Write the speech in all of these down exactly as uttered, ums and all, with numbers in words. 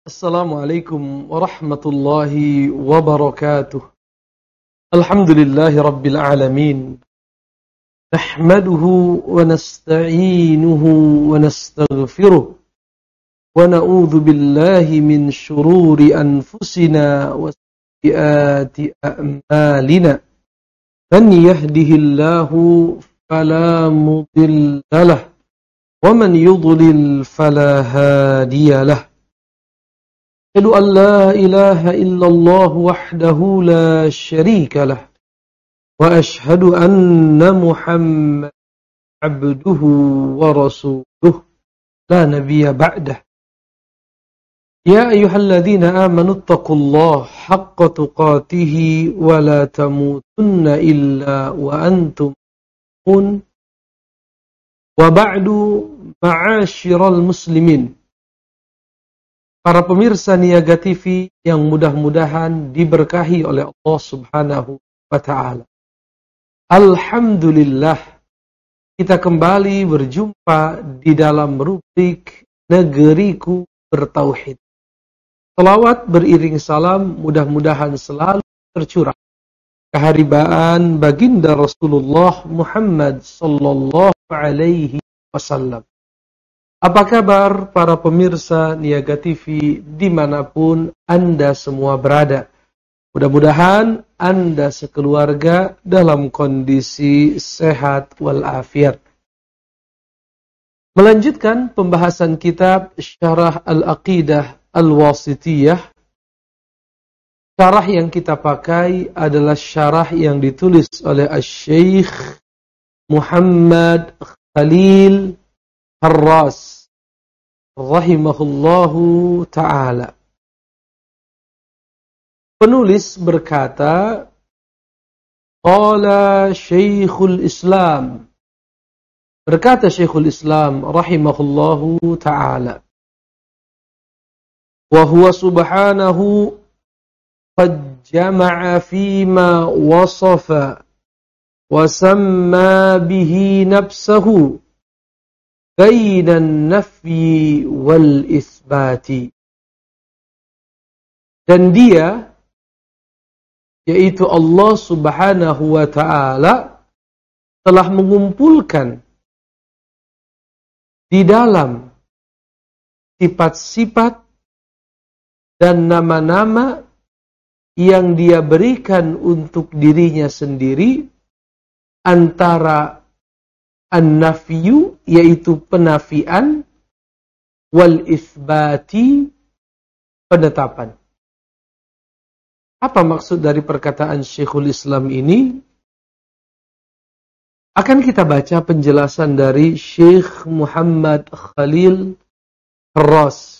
Assalamualaikum warahmatullahi wabarakatuh. Alhamdulillahi rabbil alamin. Nahmaduhu wa nasta'inuhu wa nastaghfiruh. Wa na'udzu billahi min shururi anfusina wa sayyiati a'malina. Man yahdihillahu fala mudilla lahu wa man yudlil fala hadiya lahu. أشهد أن لا إله إلا الله وحده لا شريك له وأشهد أن محمدا عبده ورسوله لا نبي بعده يا أيها الذين آمنوا اتقوا الله حق تقاته ولا تموتن إلا وأنتم مسلمون وبعد معاشر المسلمين. Para pemirsa Niaga T V yang mudah-mudahan diberkahi oleh Allah Subhanahu wa Ta'ala. Alhamdulillah, kita kembali berjumpa di dalam rubrik Negeriku Bertauhid. Selawat beriring salam mudah-mudahan selalu tercurah keharibaan baginda Rasulullah Muhammad sallallahu alaihi wasallam. Apa kabar para pemirsa Niaga T V dimanapun Anda semua berada? Mudah-mudahan Anda sekeluarga dalam kondisi sehat walafiat. Melanjutkan pembahasan kitab Syarah Al-Aqidah Al-Wasithiyah. Syarah yang kita pakai adalah syarah yang ditulis oleh Asy-Syaikh Muhammad Khalil Harras rahimahullahu ta'ala. Penulis berkata, Qala Syekhul Islam. Berkata Syekhul Islam rahimahullahu ta'ala. Wa huwa subhanahu qad jama'a fima wasafa wa samma bihi nafsahu bainan nafyi wal isbati. Dan dia, yaitu Allah Subhanahu wa Ta'ala, telah mengumpulkan di dalam sifat-sifat dan nama-nama yang dia berikan untuk dirinya sendiri antara an-nafyu, yaitu penafian, wal isbati, penetapan. Apa maksud dari perkataan Syekhul Islam ini? Akan kita baca penjelasan dari Syekh Muhammad Khalil Harras.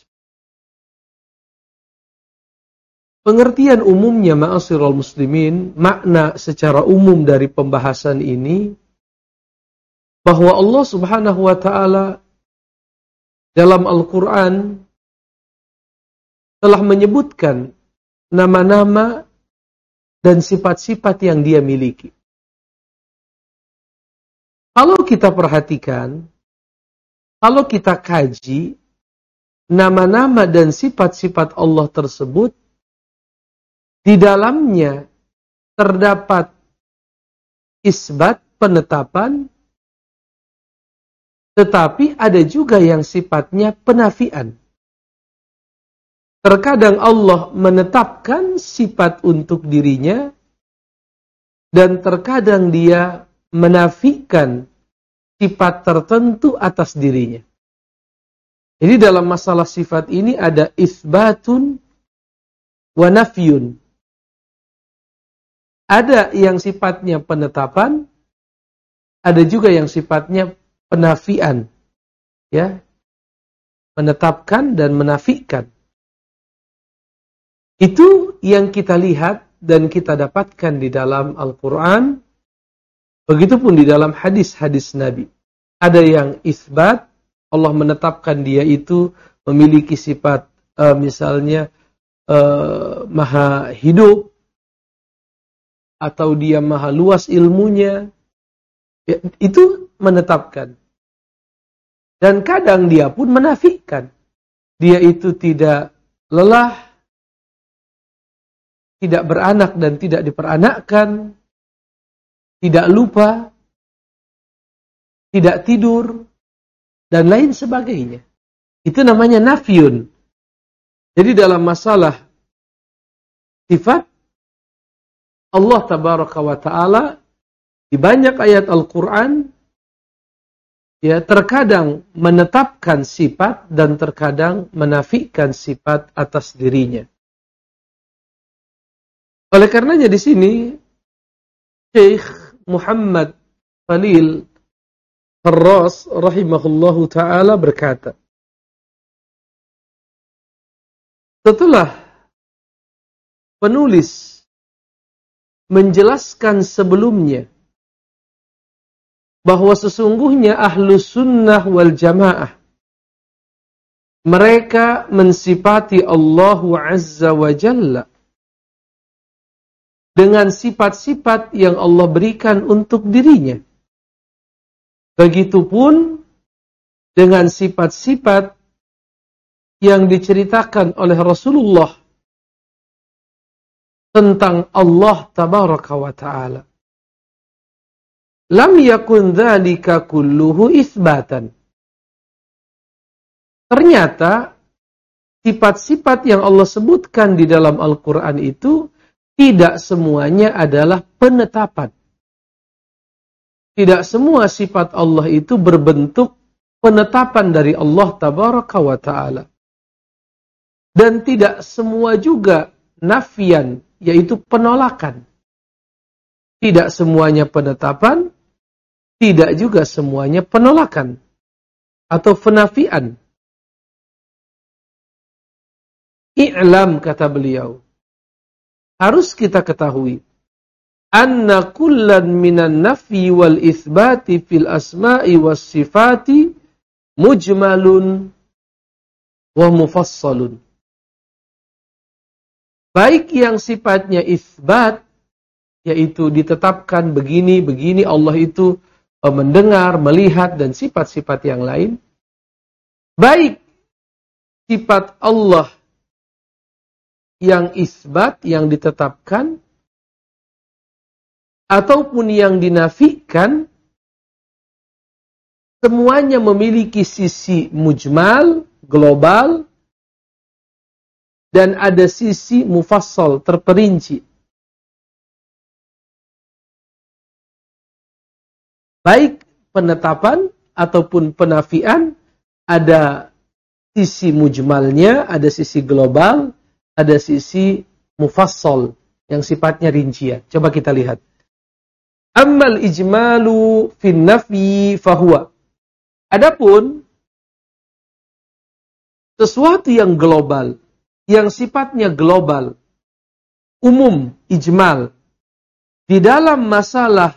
Pengertian umumnya, ma'asyiral muslimin, makna secara umum dari pembahasan ini, bahwa Allah Subhanahu wa Ta'ala dalam Al-Quran telah menyebutkan nama-nama dan sifat-sifat yang dia miliki. Kalau kita perhatikan, kalau kita kaji nama-nama dan sifat-sifat Allah tersebut, di dalamnya terdapat isbat, penetapan, tetapi ada juga yang sifatnya penafian. Terkadang Allah menetapkan sifat untuk dirinya, dan terkadang dia menafikan sifat tertentu atas dirinya. Jadi dalam masalah sifat ini ada isbatun wa nafyun. Ada yang sifatnya penetapan, ada juga yang sifatnya penafian, ya, menetapkan dan menafikan. Itu yang kita lihat dan kita dapatkan di dalam Al-Quran, begitupun di dalam hadis-hadis Nabi. Ada yang isbat, Allah menetapkan dia itu memiliki sifat, uh, misalnya uh, maha hidup, atau dia maha luas ilmunya, ya, itu menetapkan. Dan kadang dia pun menafikan. Dia itu tidak lelah, tidak beranak dan tidak diperanakkan, tidak lupa, tidak tidur, dan lain sebagainya. Itu namanya nafyun. Jadi dalam masalah sifat, Allah tabaraka wa ta'ala di banyak ayat Al-Quran ya terkadang menetapkan sifat dan terkadang menafikan sifat atas dirinya. Oleh karenanya di sini Syekh Muhammad Khalil Farras rahimahullahu taala berkata, setelah penulis menjelaskan sebelumnya bahwa sesungguhnya Ahlus Sunnah wal Jamaah mereka mensifati Allah Azza wa Jalla dengan sifat-sifat yang Allah berikan untuk dirinya. Begitupun dengan sifat-sifat yang diceritakan oleh Rasulullah tentang Allah tabaraka wa ta'ala. Lam yakun dzalika kulluhu itsbatan. Ternyata sifat-sifat yang Allah sebutkan di dalam Al-Quran itu tidak semuanya adalah penetapan. Tidak semua sifat Allah itu berbentuk penetapan dari Allah tabaraka wa ta'ala. Dan tidak semua juga nafian, yaitu penolakan. Tidak semuanya penetapan, tidak juga semuanya penolakan atau penafian. I'lam, kata beliau, harus kita ketahui, anna kullan minan nafi wal itsbati fil asma'i was sifati mujmalun wa mufassalun. Baik yang sifatnya isbat, yaitu ditetapkan begini, begini, Allah itu mendengar, melihat, dan sifat-sifat yang lain. Baik sifat Allah yang isbat, yang ditetapkan, ataupun yang dinafikan, semuanya memiliki sisi mujmal, global, dan ada sisi mufassal, terperinci. Baik penetapan ataupun penafian, ada sisi mujmalnya, ada sisi global, ada sisi mufassal, yang sifatnya rincian. Coba kita lihat. Ammal ijmalu fin nafyi fahuwa. Adapun sesuatu yang global, yang sifatnya global, umum, ijmal, di dalam masalah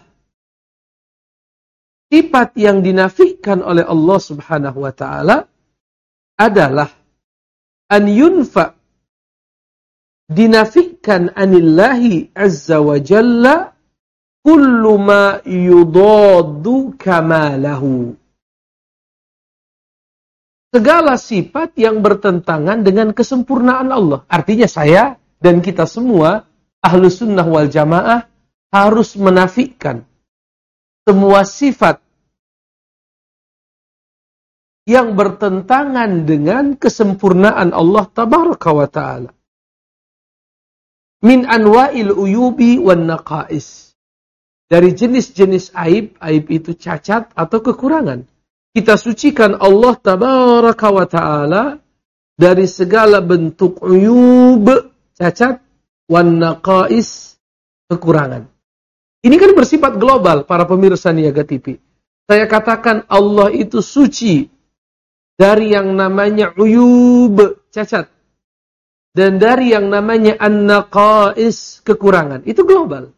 sifat yang dinafikan oleh Allah Subhanahu wa ta'ala adalah an yunfa, dinafikan anillahi azza wa jalla kullu ma yudaddu kamalahu. Segala sifat yang bertentangan dengan kesempurnaan Allah. Artinya saya dan kita semua, Ahlus Sunnah wal Jamaah, harus menafikan semua sifat yang bertentangan dengan kesempurnaan Allah tabaraka wa ta'ala. Min anwa'il uyubi wan naqais. Dari jenis-jenis aib, aib itu cacat atau kekurangan. Kita sucikan Allah tabaraka wa ta'ala dari segala bentuk uyub, cacat, wan naqais, kekurangan. Ini kan bersifat global, para pemirsa Niaga T V. Saya katakan Allah itu suci dari yang namanya uyub, cacat, dan dari yang namanya an-naqais, kekurangan. Itu global.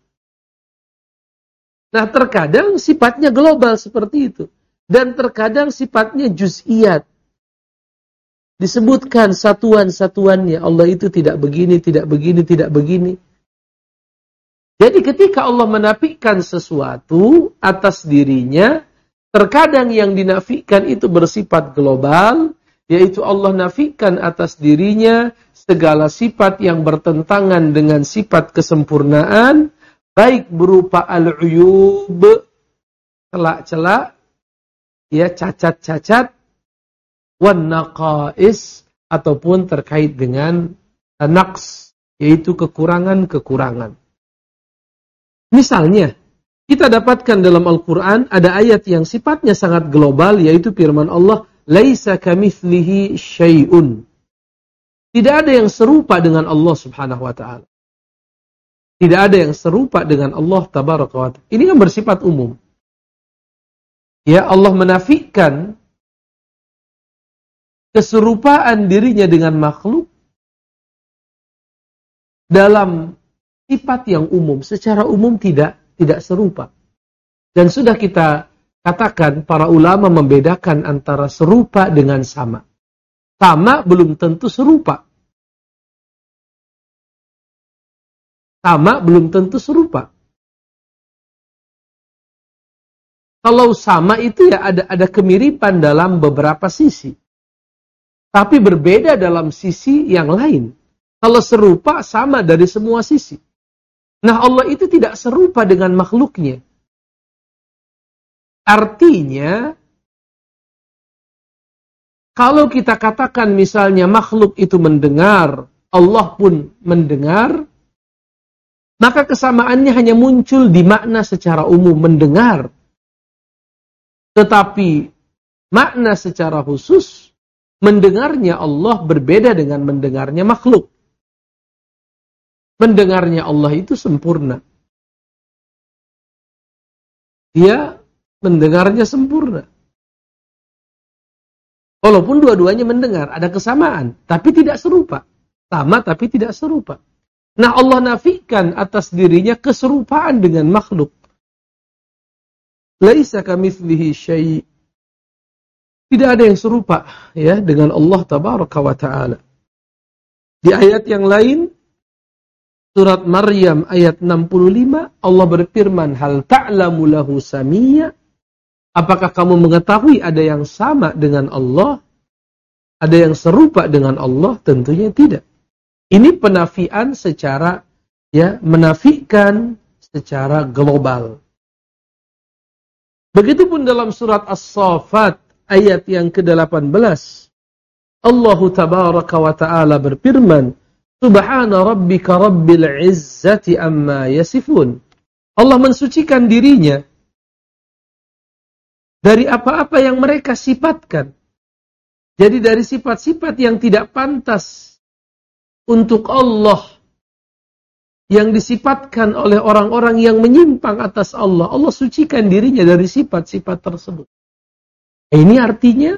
Nah, terkadang sifatnya global seperti itu. Dan terkadang sifatnya juz'iyat. Disebutkan satuan-satuannya. Allah itu tidak begini, tidak begini, tidak begini. Jadi ketika Allah menafikan sesuatu atas dirinya, terkadang yang dinafikan itu bersifat global, yaitu Allah nafikan atas dirinya segala sifat yang bertentangan dengan sifat kesempurnaan, baik berupa al-uyub, celak-celak, ya cacat-cacat, wan naqais, ataupun terkait dengan naqs, yaitu kekurangan-kekurangan. Misalnya, kita dapatkan dalam Al-Quran ada ayat yang sifatnya sangat global, yaitu firman Allah, laisa kamitslihi syai'un. Tidak ada yang serupa dengan Allah Subhanahu wa taala. Tidak ada yang serupa dengan Allah Tabaraka wa Ta'ala. Ini kan bersifat umum. Ya, Allah menafikan keserupaan dirinya dengan makhluk dalam sifat yang umum. Secara umum tidak tidak serupa. Dan sudah kita katakan, para ulama membedakan antara serupa dengan sama. Sama belum tentu serupa. Sama belum tentu serupa. Kalau sama itu ya ada ada kemiripan dalam beberapa sisi. Tapi berbeda dalam sisi yang lain. Kalau serupa, sama dari semua sisi. Nah, Allah itu tidak serupa dengan makhluknya. Artinya, kalau kita katakan misalnya makhluk itu mendengar, Allah pun mendengar, maka kesamaannya hanya muncul di makna secara umum, mendengar. Tetapi makna secara khusus, mendengarnya Allah berbeda dengan mendengarnya makhluk. Mendengarnya Allah itu sempurna. Dia mendengarnya sempurna. Walaupun dua-duanya mendengar, ada kesamaan, tapi tidak serupa. Sama tapi tidak serupa. Nah, Allah nafikan atas dirinya keserupaan dengan makhluk. Laisa kamitslihi syai'. Tidak ada yang serupa ya dengan Allah Tabaraka wa Ta'ala. Di ayat yang lain, surat Maryam ayat enam puluh lima, Allah berfirman, hal ta'lamu lahu samiyya? Apakah kamu mengetahui ada yang sama dengan Allah? Ada yang serupa dengan Allah? Tentunya tidak. Ini penafian secara, ya, menafikan secara global. Begitupun dalam surat As-Saffat ayat yang ke delapan belas. Allah Tabaraka wa Ta'ala berfirman, Subhana rabbika rabbil izzati amma yasifun. Allah mensucikan dirinya dari apa-apa yang mereka sifatkan. Jadi dari sifat-sifat yang tidak pantas untuk Allah, yang disifatkan oleh orang-orang yang menyimpang atas Allah, Allah sucikan dirinya dari sifat-sifat tersebut. Ini artinya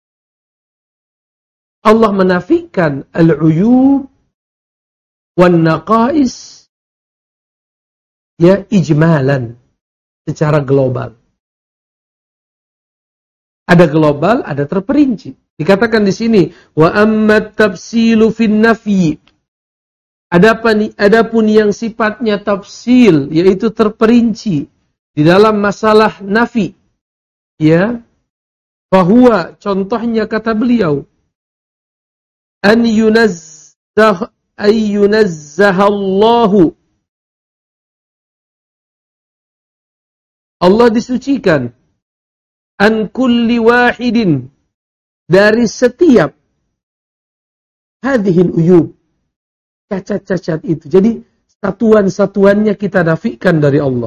Allah menafikan al-uyub wan naqais, ya, ijmalan, secara global. Ada global, ada terperinci. Dikatakan di sini, wa ammat tafsilu fin nafyi. Adapun, adapun yang sifatnya tafsil, yaitu terperinci di dalam masalah nafi, ya, bahwa contohnya kata beliau, an yunazzah ay yunazzahallahu, Allah disucikan, an kulli wahidin, dari setiap hadhil uyub, cacat-cacat itu. Jadi satuan-satuannya kita nafikan dari Allah.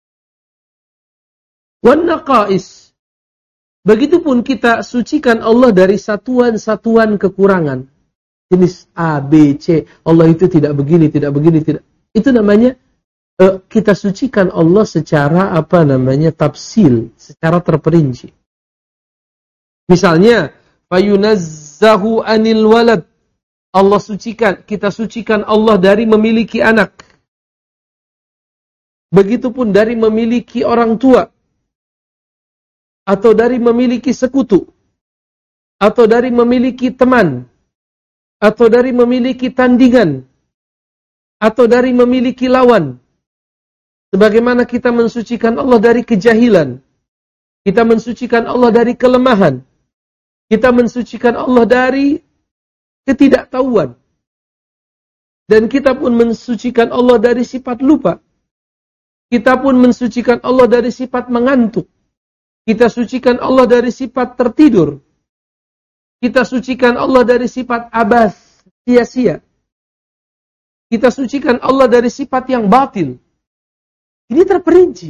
Wan naqais, begitupun kita sucikan Allah dari satuan-satuan kekurangan. Jenis A, B, C. Allah itu tidak begini, tidak begini, tidak. Itu namanya uh, kita sucikan Allah secara apa namanya tafsil, secara terperinci. Misalnya, fayunazzahu anil walad. Allah sucikan, kita sucikan Allah dari memiliki anak. Begitupun dari memiliki orang tua. Atau dari memiliki sekutu. Atau dari memiliki teman. Atau dari memiliki tandingan. Atau dari memiliki lawan. Sebagaimana kita mensucikan Allah dari kejahilan. Kita mensucikan Allah dari kelemahan. Kita mensucikan Allah dari ketidaktahuan. Dan kita pun mensucikan Allah dari sifat lupa. Kita pun mensucikan Allah dari sifat mengantuk. Kita sucikan Allah dari sifat tertidur. Kita sucikan Allah dari sifat abas, sia-sia. Kita sucikan Allah dari sifat yang batil. Ini terperinci.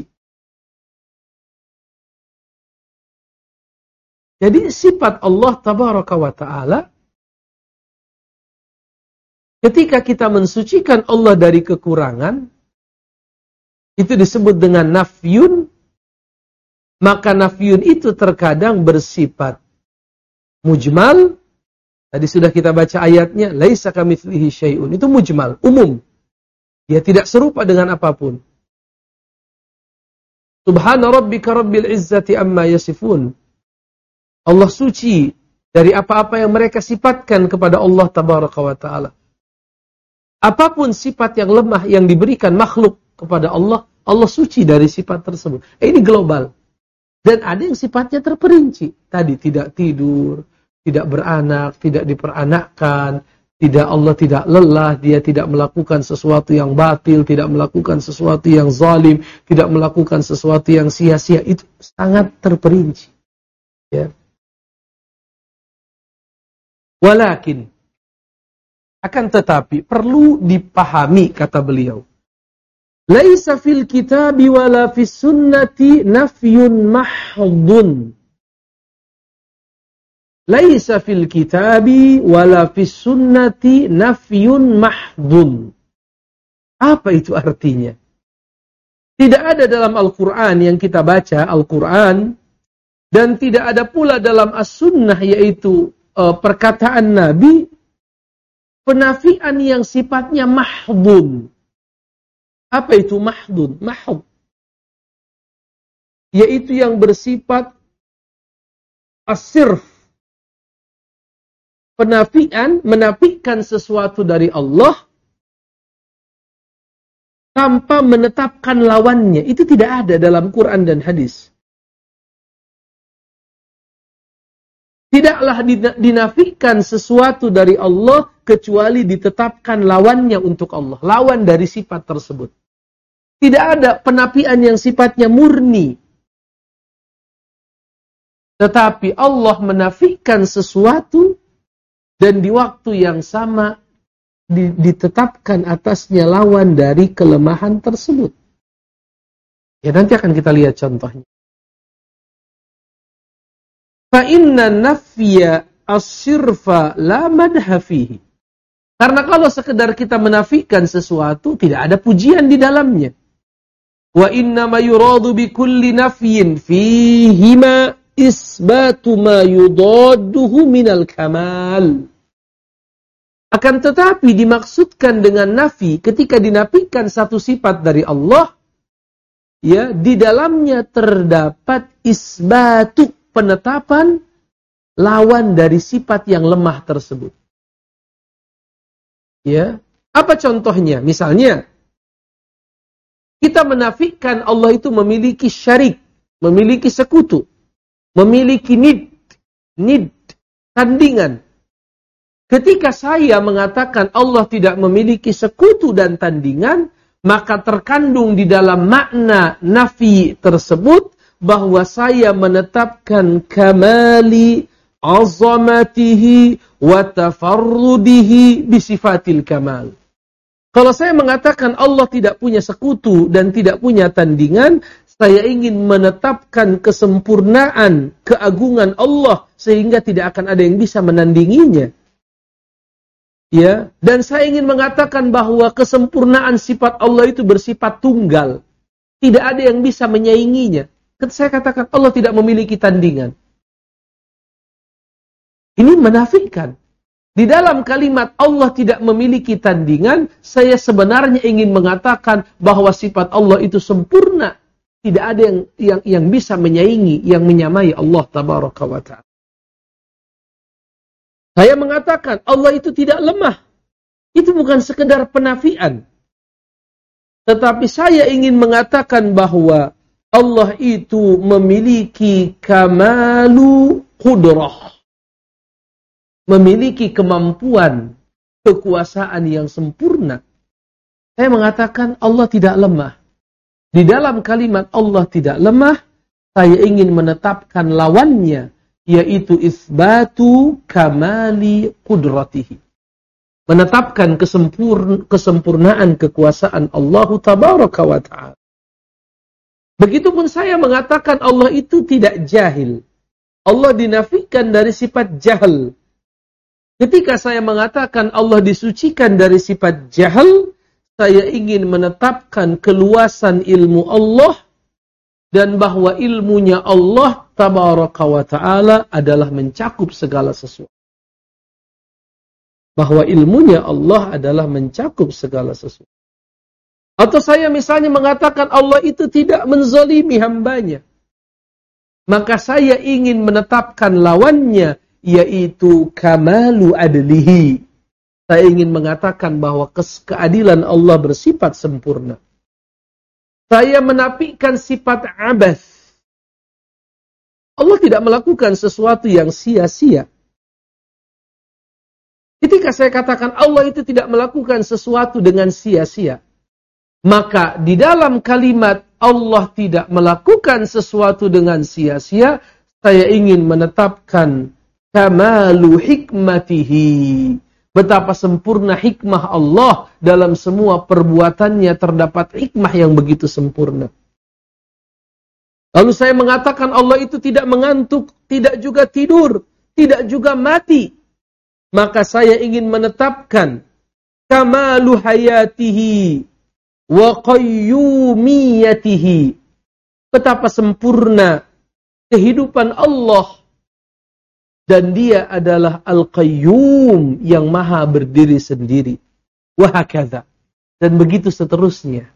Jadi sifat Allah tabaraka wa ta'ala, ketika kita mensucikan Allah dari kekurangan, itu disebut dengan nafyun, maka nafyun itu terkadang bersifat mujmal. Tadi sudah kita baca ayatnya, laisa kamitslihi syai'un. Itu mujmal, umum. Dia tidak serupa dengan apapun. Subhana rabbika rabbil izzati amma yasifun. Allah suci dari apa-apa yang mereka sifatkan kepada Allah tabaraka wa ta'ala. Apapun sifat yang lemah yang diberikan makhluk kepada Allah, Allah suci dari sifat tersebut. Eh, ini global. Dan ada yang sifatnya terperinci. Tadi tidak tidur, tidak beranak, tidak diperanakkan, tidak Allah tidak lelah, dia tidak melakukan sesuatu yang batil, tidak melakukan sesuatu yang zalim, tidak melakukan sesuatu yang sia-sia. Itu sangat terperinci. Ya. Walakin, akan tetapi perlu dipahami, kata beliau, laisa fil kitabi wala fis sunnati nafyun mahdun. Laisa fil kitabi wala fis sunnati nafyun mahdun. Apa itu artinya? Tidak ada dalam Al-Quran yang kita baca, Al-Quran, dan tidak ada pula dalam As-Sunnah, yaitu uh, perkataan Nabi, penafian yang sifatnya mahdun. Apa itu mahdun? Mahd. Yaitu yang bersifat as-sirf. Penafian, menafikan sesuatu dari Allah tanpa menetapkan lawannya. Itu tidak ada dalam Quran dan hadis. Tidaklah dinafikan sesuatu dari Allah kecuali ditetapkan lawannya untuk Allah. Lawan dari sifat tersebut. Tidak ada penafian yang sifatnya murni. Tetapi Allah menafikan sesuatu dan di waktu yang sama ditetapkan atasnya lawan dari kelemahan tersebut. Ya, nanti akan kita lihat contohnya. Fa inna nafya as-sirfa la madha fihi. Karena kalau sekedar kita menafikan sesuatu, tidak ada pujian di dalamnya. Wa inna ma yuradu bi kulli nafyin fihi ma isbatu ma yudadduhu minal kamal. Akan tetapi dimaksudkan dengan nafi, ketika dinafikan satu sifat dari Allah, ya, di dalamnya terdapat isbatu, penetapan lawan dari sifat yang lemah tersebut. Ya, apa contohnya? Misalnya, kita menafikan Allah itu memiliki syarik, memiliki sekutu, memiliki nid, nid, tandingan. Ketika saya mengatakan Allah tidak memiliki sekutu dan tandingan, maka terkandung di dalam makna nafi tersebut bahwa saya menetapkan kamali azamatihi wa tafarrudihi bisifatil kamal. Kalau saya mengatakan Allah tidak punya sekutu dan tidak punya tandingan, saya ingin menetapkan kesempurnaan, keagungan Allah sehingga tidak akan ada yang bisa menandinginya. Ya, dan saya ingin mengatakan bahwa kesempurnaan sifat Allah itu bersifat tunggal. Tidak ada yang bisa menyainginya. Saya katakan Allah tidak memiliki tandingan. Ini menafikan. Di dalam kalimat Allah tidak memiliki tandingan, saya sebenarnya ingin mengatakan bahwa sifat Allah itu sempurna. Tidak ada yang yang yang bisa menyaingi, yang menyamai Allah tabaraka wa ta'ala. Saya mengatakan Allah itu tidak lemah. Itu bukan sekedar penafian. Tetapi saya ingin mengatakan bahwa Allah itu memiliki kamalu qudrah. Memiliki kemampuan, kekuasaan yang sempurna. Saya mengatakan Allah tidak lemah. Di dalam kalimat Allah tidak lemah, saya ingin menetapkan lawannya, yaitu isbatu kamali qudratihi. Menetapkan kesempurn kesempurnaan kekuasaan Allah tabaraka wa ta'ala. Begitupun saya mengatakan Allah itu tidak jahil. Allah dinafikan dari sifat jahil. Ketika saya mengatakan Allah disucikan dari sifat jahil, saya ingin menetapkan keluasan ilmu Allah dan bahwa ilmunya Allah tabaraka wa ta'ala adalah mencakup segala sesuatu. Bahwa ilmunya Allah adalah mencakup segala sesuatu. Atau saya misalnya mengatakan Allah itu tidak menzalimi hambanya. Maka saya ingin menetapkan lawannya, yaitu kamalu adlihi. Saya ingin mengatakan bahwa keadilan Allah bersifat sempurna. Saya menafikan sifat abas. Allah tidak melakukan sesuatu yang sia-sia. Ketika saya katakan Allah itu tidak melakukan sesuatu dengan sia-sia, maka di dalam kalimat Allah tidak melakukan sesuatu dengan sia-sia, saya ingin menetapkan kamalu hikmatihi. Betapa sempurna hikmah Allah dalam semua perbuatannya, terdapat hikmah yang begitu sempurna. Lalu saya mengatakan Allah itu tidak mengantuk, tidak juga tidur, tidak juga mati. Maka saya ingin menetapkan kamalu hayatihi wa qayyumiyatihi. Betapa sempurna kehidupan Allah. Dan dia adalah Al-Qayyum yang maha berdiri sendiri. Wahakadha. Dan begitu seterusnya.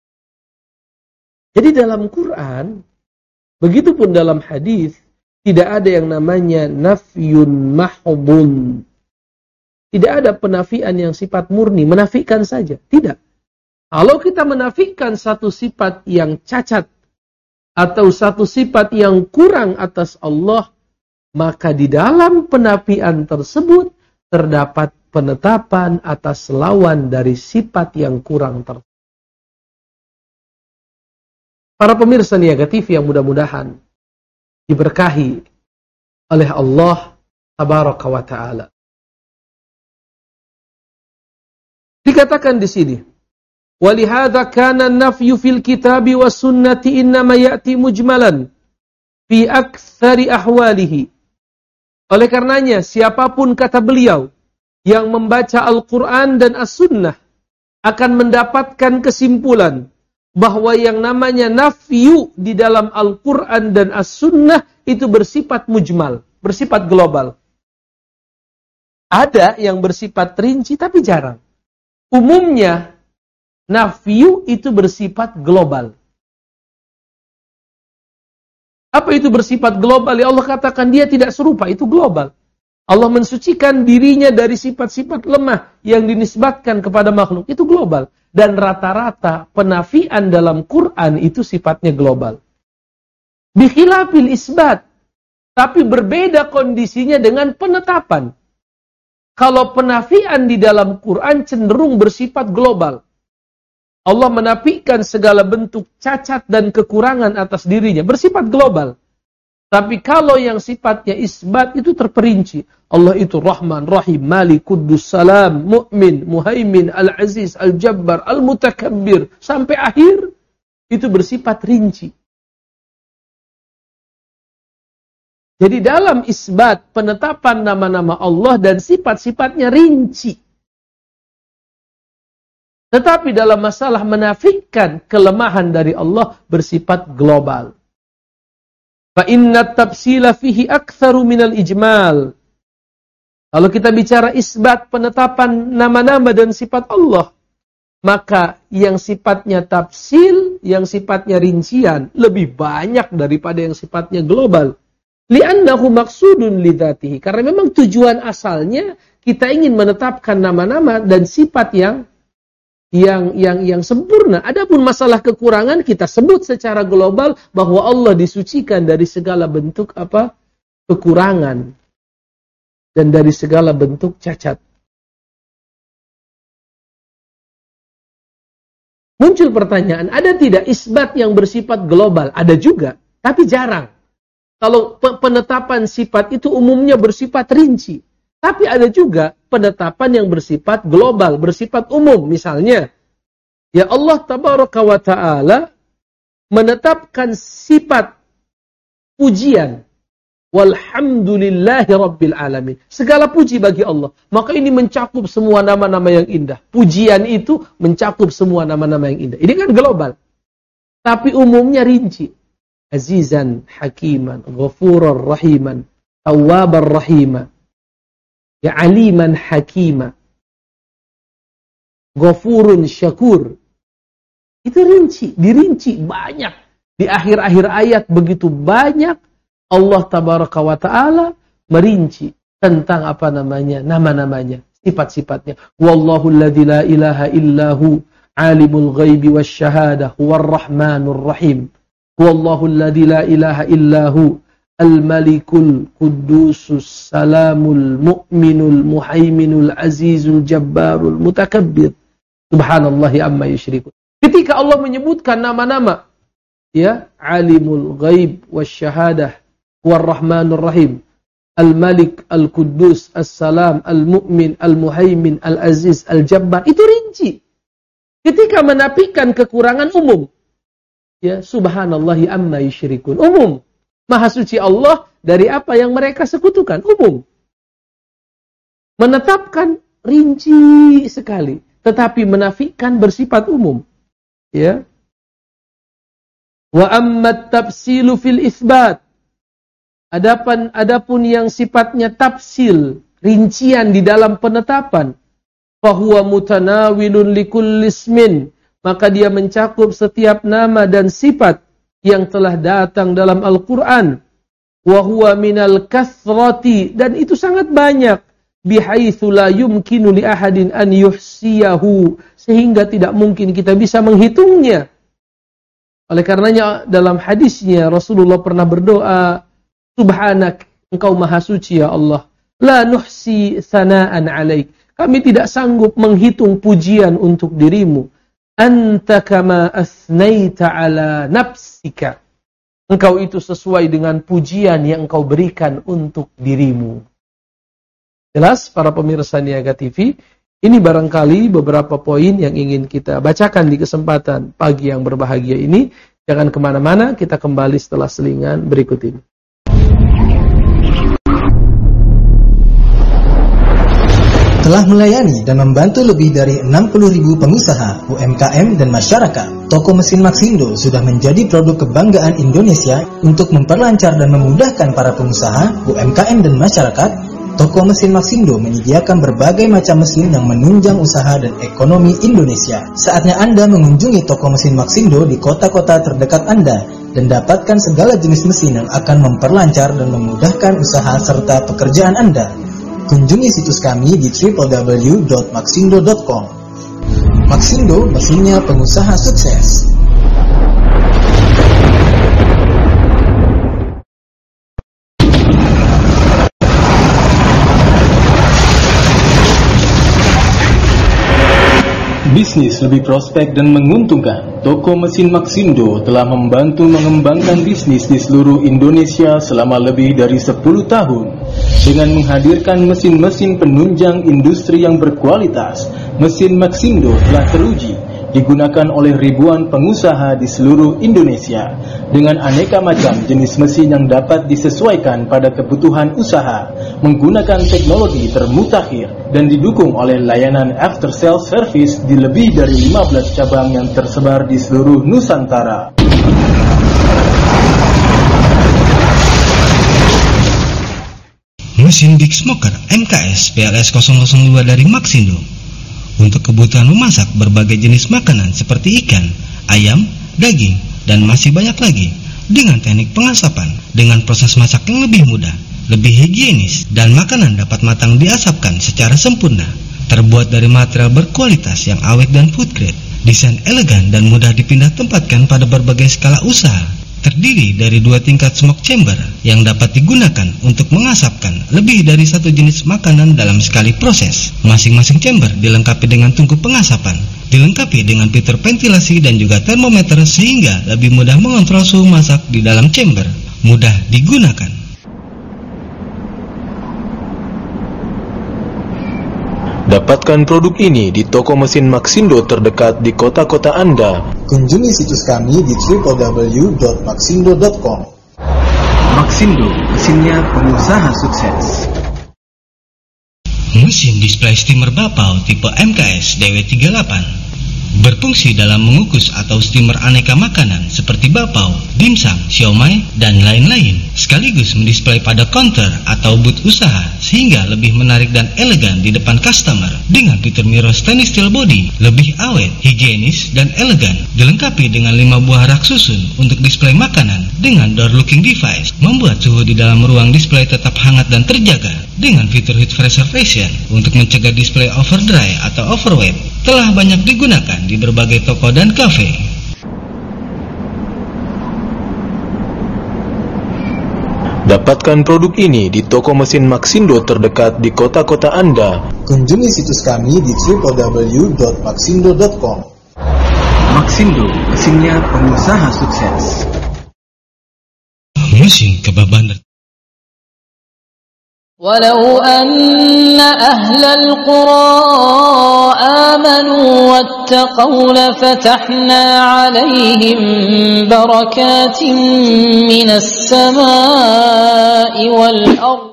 Jadi dalam Quran, begitupun dalam hadis, tidak ada yang namanya nafyun mahdun. Tidak ada penafian yang sifat murni, menafikan saja. Tidak. Kalau kita menafikan satu sifat yang cacat, atau satu sifat yang kurang atas Allah, maka di dalam penafian tersebut terdapat penetapan atas lawan dari sifat yang kurang tersebut. Para pemirsa Niaga T V yang mudah-mudahan diberkahi oleh Allah tabaraka wa ta'ala. Dikatakan di sini, walihada kana an-nafyu fil kitabi was sunnati innama ya'ti mujmalan fi aktsari ahwalihi. Oleh karenanya, siapapun kata beliau yang membaca Al-Quran dan As-Sunnah akan mendapatkan kesimpulan bahwa yang namanya nafyu di dalam Al-Quran dan As-Sunnah itu bersifat mujmal, bersifat global. Ada yang bersifat rinci tapi jarang. Umumnya, nafyu itu bersifat global. Apa itu bersifat global? Ya Allah katakan dia tidak serupa, itu global. Allah mensucikan dirinya dari sifat-sifat lemah yang dinisbatkan kepada makhluk, itu global. Dan rata-rata penafian dalam Quran itu sifatnya global. Bikhilafil isbat. Tapi berbeda kondisinya dengan penetapan. Kalau penafian di dalam Quran cenderung bersifat global. Allah menafikan segala bentuk cacat dan kekurangan atas dirinya. Bersifat global. Tapi kalau yang sifatnya isbat itu terperinci. Allah itu Rahman, Rahim, Malik, Quddus, Salam, Mu'min, Muhaimin, Al-Aziz, Al-Jabbar, Al-Mutakabbir. Sampai akhir itu bersifat rinci. Jadi dalam isbat penetapan nama-nama Allah dan sifat-sifatnya rinci. Tetapi dalam masalah menafikan kelemahan dari Allah bersifat global. Fa inna tafsila fihi aktsaru minal ijmal. Kalau kita bicara isbat penetapan nama-nama dan sifat Allah, maka yang sifatnya tafsil, yang sifatnya rincian lebih banyak daripada yang sifatnya global. Li'annahu maksudun lidzatihi. Karena memang tujuan asalnya kita ingin menetapkan nama-nama dan sifat yang yang yang yang sempurna. Adapun masalah kekurangan kita sebut secara global bahwa Allah disucikan dari segala bentuk apa? Kekurangan dan dari segala bentuk cacat. Muncul pertanyaan, ada tidak isbat yang bersifat global? Ada juga, tapi jarang. Kalau penetapan sifat itu umumnya bersifat rinci. Tapi ada juga penetapan yang bersifat global, bersifat umum. Misalnya, ya Allah Tabaraka wa Ta'ala menetapkan sifat pujian. Walhamdulillahi Rabbil Alamin. Segala puji bagi Allah. Maka ini mencakup semua nama-nama yang indah. Pujian itu mencakup semua nama-nama yang indah. Ini kan global. Tapi umumnya rinci. Azizan, hakiman, ghafurar rahiman, tawwabar rahima, ya aliman hakima, ghafurun syakur. Itu rinci, dirinci banyak. Di akhir-akhir ayat begitu banyak Allah Tabaraka wa Ta'ala merinci tentang apa namanya, nama-namanya, sifat-sifatnya. Wallahu alladzi la ilaha illahu alimul ghaibi wasyahadah huwar rahmanur rahim. Wallahu alladzi la ilaha illahu al-malikul qudusus salamul mu'minul muhaiminul azizul jabbarul mutakabbir. Subhanallahi amma yusyrikun. Ketika Allah menyebutkan nama-nama, ya, alimul ghaib wasyahadah War-Rahmanur Rahim, Al-Malik, Al-Quddus, As-Salam, Al-Mu'min, Al-Muhaimin, Al-Aziz, Al-Jabbar, itu rinci. Ketika menafikan kekurangan umum, ya, subhanallahi amma yusyrikun, umum. Maha suci Allah dari apa yang mereka sekutukan, umum. Menetapkan rinci sekali, tetapi menafikan bersifat umum. Ya. Wa amma tafsilu fil isbat. Adapun, adapun yang sifatnya tafsil, rincian di dalam penetapan, fahuwa mutanawilun likulli ismin, maka dia mencakup setiap nama dan sifat yang telah datang dalam Al-Quran. Wa huwa minal kathrati, dan itu sangat banyak, bihaitsu la yumkinu li ahadin an yuhsiyahu, sehingga tidak mungkin kita bisa menghitungnya. Oleh karenanya dalam hadisnya Rasulullah pernah berdoa, Subhanak, engkau maha suci ya Allah. La nuhsi sana'an alaik. Kami tidak sanggup menghitung pujian untuk dirimu. Anta kama asnaita ala nafsika. Engkau itu sesuai dengan pujian yang engkau berikan untuk dirimu. Jelas para pemirsa Niaga T V, ini barangkali beberapa poin yang ingin kita bacakan di kesempatan pagi yang berbahagia ini. Jangan kemana-mana, kita kembali setelah selingan berikut ini. Telah melayani dan membantu lebih dari enam puluh ribu pengusaha, U M K M dan masyarakat. Toko Mesin Maxindo sudah menjadi produk kebanggaan Indonesia untuk memperlancar dan memudahkan para pengusaha, U M K M dan masyarakat. Toko Mesin Maxindo menyediakan berbagai macam mesin yang menunjang usaha dan ekonomi Indonesia. Saatnya Anda mengunjungi Toko Mesin Maxindo di kota-kota terdekat Anda dan dapatkan segala jenis mesin yang akan memperlancar dan memudahkan usaha serta pekerjaan Anda. Kunjungi situs kami di w w w dot maxindo dot com. Maxindo, mesinnya pengusaha sukses. Bisnis lebih prospek dan menguntungkan. Toko Mesin Maxindo telah membantu mengembangkan bisnis di seluruh Indonesia selama lebih dari sepuluh tahun. Dengan menghadirkan mesin-mesin penunjang industri yang berkualitas, mesin Maxindo telah teruji, digunakan oleh ribuan pengusaha di seluruh Indonesia. Dengan aneka macam jenis mesin yang dapat disesuaikan pada kebutuhan usaha, menggunakan teknologi termutakhir, dan didukung oleh layanan after sales service di lebih dari lima belas cabang yang tersebar di seluruh Nusantara. Mesin Big Smoker M K S P L S nol nol dua dari Maxindo untuk kebutuhan memasak berbagai jenis makanan seperti ikan, ayam, daging, dan masih banyak lagi dengan teknik pengasapan dengan proses masak yang lebih mudah, lebih higienis, dan makanan dapat matang diasapkan secara sempurna. Terbuat dari material berkualitas yang awet dan food grade, desain elegan dan mudah dipindah tempatkan pada berbagai skala usaha. terdiri dari dua tingkat smoke chamber yang dapat digunakan untuk mengasapkan lebih dari satu jenis makanan dalam sekali proses. Masing-masing chamber dilengkapi dengan tungku pengasapan, dilengkapi dengan fitur ventilasi dan juga termometer sehingga lebih mudah mengontrol suhu masak di dalam chamber. Mudah digunakan. Dapatkan produk ini di toko mesin Maxindo terdekat di kota-kota Anda. Kunjungi situs kami di w w w dot maxindo dot com. Maxindo, mesinnya pengusaha sukses. Mesin display steamer Bapau tipe M K S D W tiga delapan berfungsi dalam mengukus atau steamer aneka makanan seperti bapau, dimsum, siomay, dan lain-lain, sekaligus mendisplay pada counter atau booth usaha sehingga lebih menarik dan elegan di depan customer. Dengan fitur mirror stainless steel body, lebih awet, higienis, dan elegan, dilengkapi dengan lima buah rak susun untuk display makanan dengan door looking device, membuat suhu di dalam ruang display tetap hangat dan terjaga. Dengan fitur heat preservation untuk mencegah display overdry atau overweight, telah banyak digunakan di berbagai toko dan kafe. Dapatkan produk ini di toko mesin Maxindo terdekat di kota-kota Anda. Kunjungi situs kami di w w w dot maxindo dot com. Maxindo, mesinnya pengusaha sukses. Mesin kebab bandar. ولو أن أهل القرى آمنوا واتقوا لفتحنا عليهم بركات من السماء والأرض.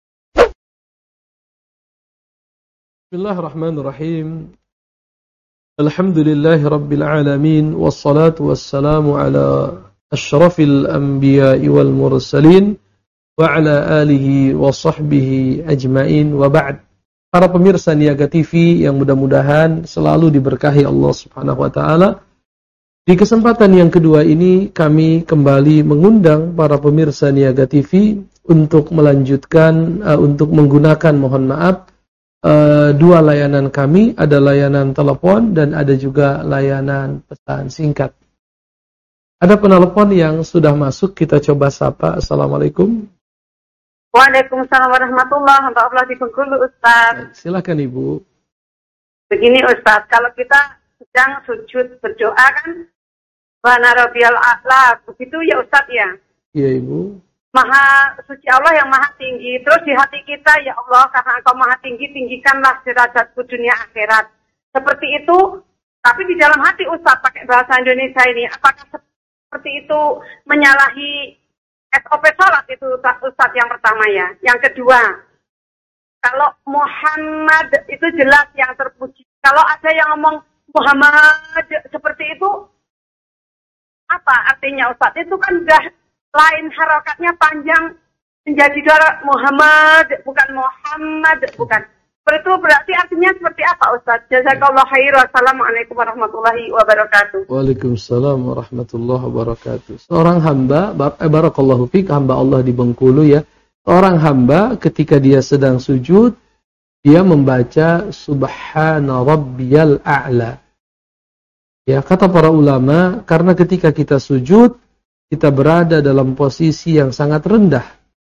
بسم الله الرحمن الرحيم. الحمد لله رب العالمين والصلاة والسلام على أشرف الأنبياء والمرسلين wa ala alihi wa sahbihi ajmain wa ba'd. Para pemirsa Niaga T V yang mudah-mudahan selalu diberkahi Allah Subhanahu wa taala. Di kesempatan yang kedua ini kami kembali mengundang para pemirsa Niaga T V untuk melanjutkan uh, untuk menggunakan, mohon maaf, uh, dua layanan kami, ada layanan telepon dan ada juga layanan pesan singkat. Ada penelpon yang sudah masuk, kita coba sapa. Assalamualaikum. Waalaikumsalam warahmatullahi wabarakatuh, Ustaz. Silakan Ibu. Begini Ustaz, kalau kita sedang sujud berdoa kan, Subhana rabbiyal a'la, begitu ya Ustaz ya? Iya Ibu. Maha suci Allah yang maha tinggi. Terus di hati kita, ya Allah, karena Engkau maha tinggi, tinggikanlah derajatku dunia akhirat. Seperti itu, tapi di dalam hati Ustaz pakai bahasa Indonesia ini, apakah seperti itu menyalahi S O P sholat itu Ustaz yang pertama ya. Yang kedua, kalau Muhammad itu jelas yang terpuji. Kalau ada yang ngomong Muhammad seperti itu, apa artinya Ustaz? Itu kan udah lain, harokatnya panjang menjadi darah Muhammad, bukan Muhammad, bukan. Itu berarti artinya seperti apa Ustaz? Jazakallahu khairan. Assalamualaikum warahmatullahi wabarakatuh. Waalaikumsalam warahmatullahi wabarakatuh. Seorang hamba, eh, barakallahu fiik, hamba Allah di Bengkulu ya. Seorang hamba ketika dia sedang sujud, dia membaca Subhana rabbiyal a'la. Ya, kata para ulama, karena ketika kita sujud, kita berada dalam posisi yang sangat rendah.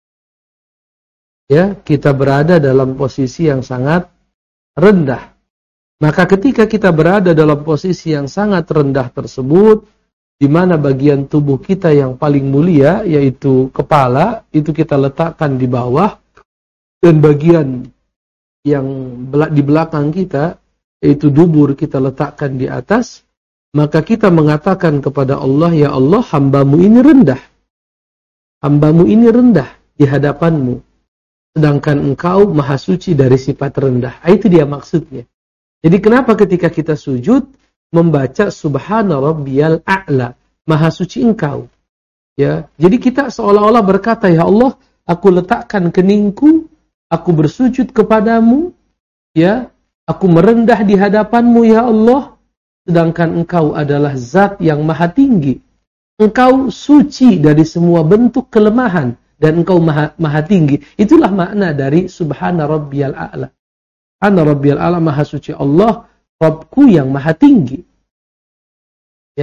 Ya, kita berada dalam posisi yang sangat rendah. Maka ketika kita berada dalam posisi yang sangat rendah tersebut, di mana bagian tubuh kita yang paling mulia, yaitu kepala, itu kita letakkan di bawah, dan bagian yang di belakang kita, yaitu dubur, kita letakkan di atas, maka kita mengatakan kepada Allah, ya Allah, hambamu ini rendah. Hambamu ini rendah di hadapanmu. Sedangkan engkau maha suci dari sifat rendah. Itu dia maksudnya. Jadi kenapa ketika kita sujud membaca Subhana rabbiyal a'la, maha suci engkau. Ya, jadi kita seolah-olah berkata, ya Allah, aku letakkan keningku, aku bersujud kepadamu, ya, aku merendah di hadapanmu ya Allah, sedangkan engkau adalah zat yang maha tinggi. Engkau suci dari semua bentuk kelemahan. Dan engkau maha, maha tinggi. Itulah makna dari Subhana rabbiyal a'la. Subhana rabbiyal a'la, maha suci Allah, Rabbku yang maha tinggi. Ya.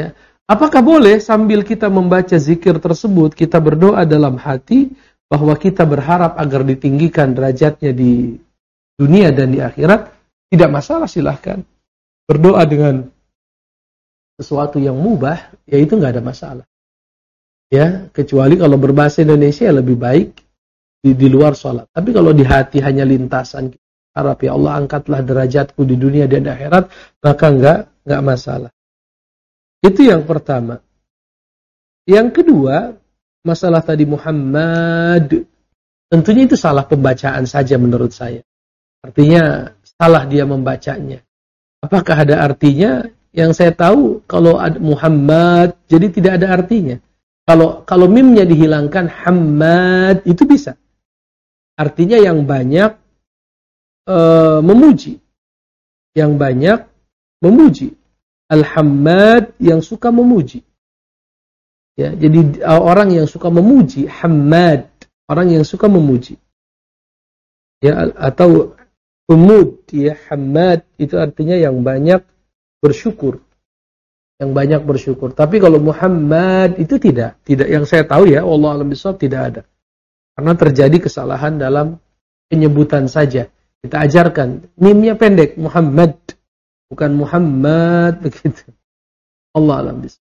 Apakah boleh sambil kita membaca zikir tersebut, kita berdoa dalam hati bahwa kita berharap agar ditinggikan derajatnya di dunia dan di akhirat? Tidak masalah, silahkan. Berdoa dengan sesuatu yang mubah, ya itu nggak ada masalah. Ya, kecuali kalau berbahasa Indonesia lebih baik di, di luar sholat. Tapi kalau di hati hanya lintasan, harap ya Allah angkatlah derajatku di dunia dan di akhirat, maka nggak nggak masalah. Itu yang pertama. Yang kedua, masalah tadi Muhammad, tentunya itu salah pembacaan saja menurut saya. Artinya salah dia membacanya. Apakah ada artinya? Yang saya tahu kalau ada Muhammad, jadi tidak ada artinya. Kalau kalau mimnya dihilangkan Hamad, itu bisa. Artinya yang banyak uh, memuji. Yang banyak memuji. Al-Hammad yang suka memuji. Ya, jadi orang yang suka memuji, Hammad, orang yang suka memuji. Ya, atau Humud, ya, Hammad itu artinya yang banyak bersyukur. Yang banyak bersyukur. Tapi kalau Muhammad itu tidak, tidak yang saya tahu ya, Allah alam bisawab, tidak ada. Karena terjadi kesalahan dalam penyebutan saja. Kita ajarkan, mimnya pendek, Muhammad. Bukan Muhammad, begitu. Allah alam bisawab.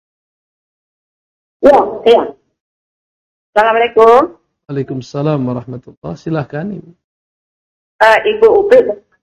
Ya, ya. Assalamualaikum. Waalaikumsalam warahmatullahi wabarakatuh. Silahkan Ibu. Uh, Ibu Upi.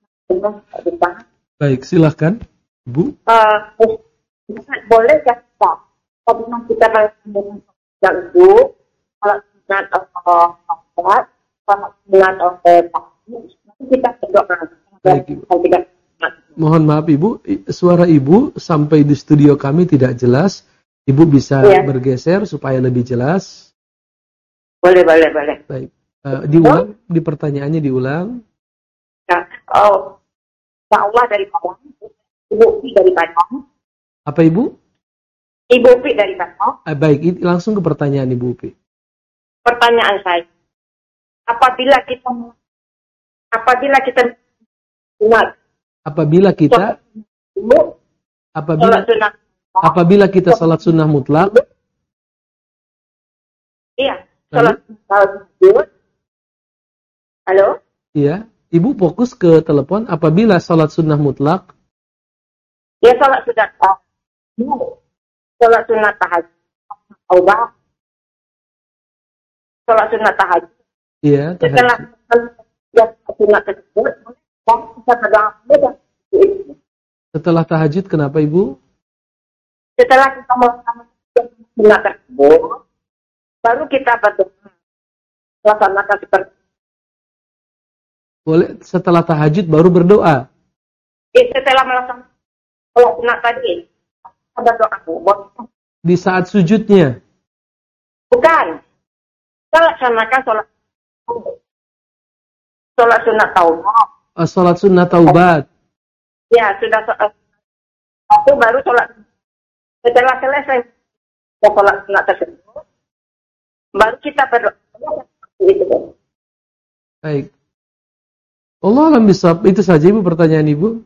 Baik, silahkan Ibu. Uh, boleh ya Pak? Kalau kita melakukan yang Ibu, kalau sunat atau sholat, kalau sunat atau kita berdoa. Baik, Ibu. Mohon maaf Ibu, suara Ibu sampai di studio kami tidak jelas. Ibu bisa ya bergeser supaya lebih jelas. Boleh, boleh, boleh. Baik. Uh, diulang, oh? Di pertanyaannya diulang. Ya, oh, Insya Allah dari Padang, Ibu Pi dari Padang. Apa Ibu? Ibu Pi dari Padang. Uh, baik, langsung ke pertanyaan Ibu Pi. Pertanyaan saya, apabila kita, apabila kita sunat, apabila kita, Ibu, apabila sunat. Apabila kita salat sunnah mutlak, iya, salat sunnah. Halo? Iya, Ibu fokus ke telepon. Apabila salat sunnah mutlak, ya salat sunnah, salat sunnah tahajud, Allah, salat sunnah tahajud. Iya, setelah ya sunnah tersebut, kita berdoa. Setelah tahajud, kenapa Ibu? Setelah kita melakukan sunnah tersebut, baru kita berdoa. Laksanakan seperti boleh setelah tahajud baru berdoa. Eh, setelah melaksanakan sunnah tadi, kita berdoa. Di saat sujudnya? Bukan. Kita laksanakan sholat sholat sunnah taubat. Oh, sholat sunnah taubat. Ya, sudah sholat. Itu baru sholat. Setelah selesai sholat sunnah tersebut, baru kita berdoa. Baik. Allah alam bisawab. Itu saja Ibu pertanyaan Ibu?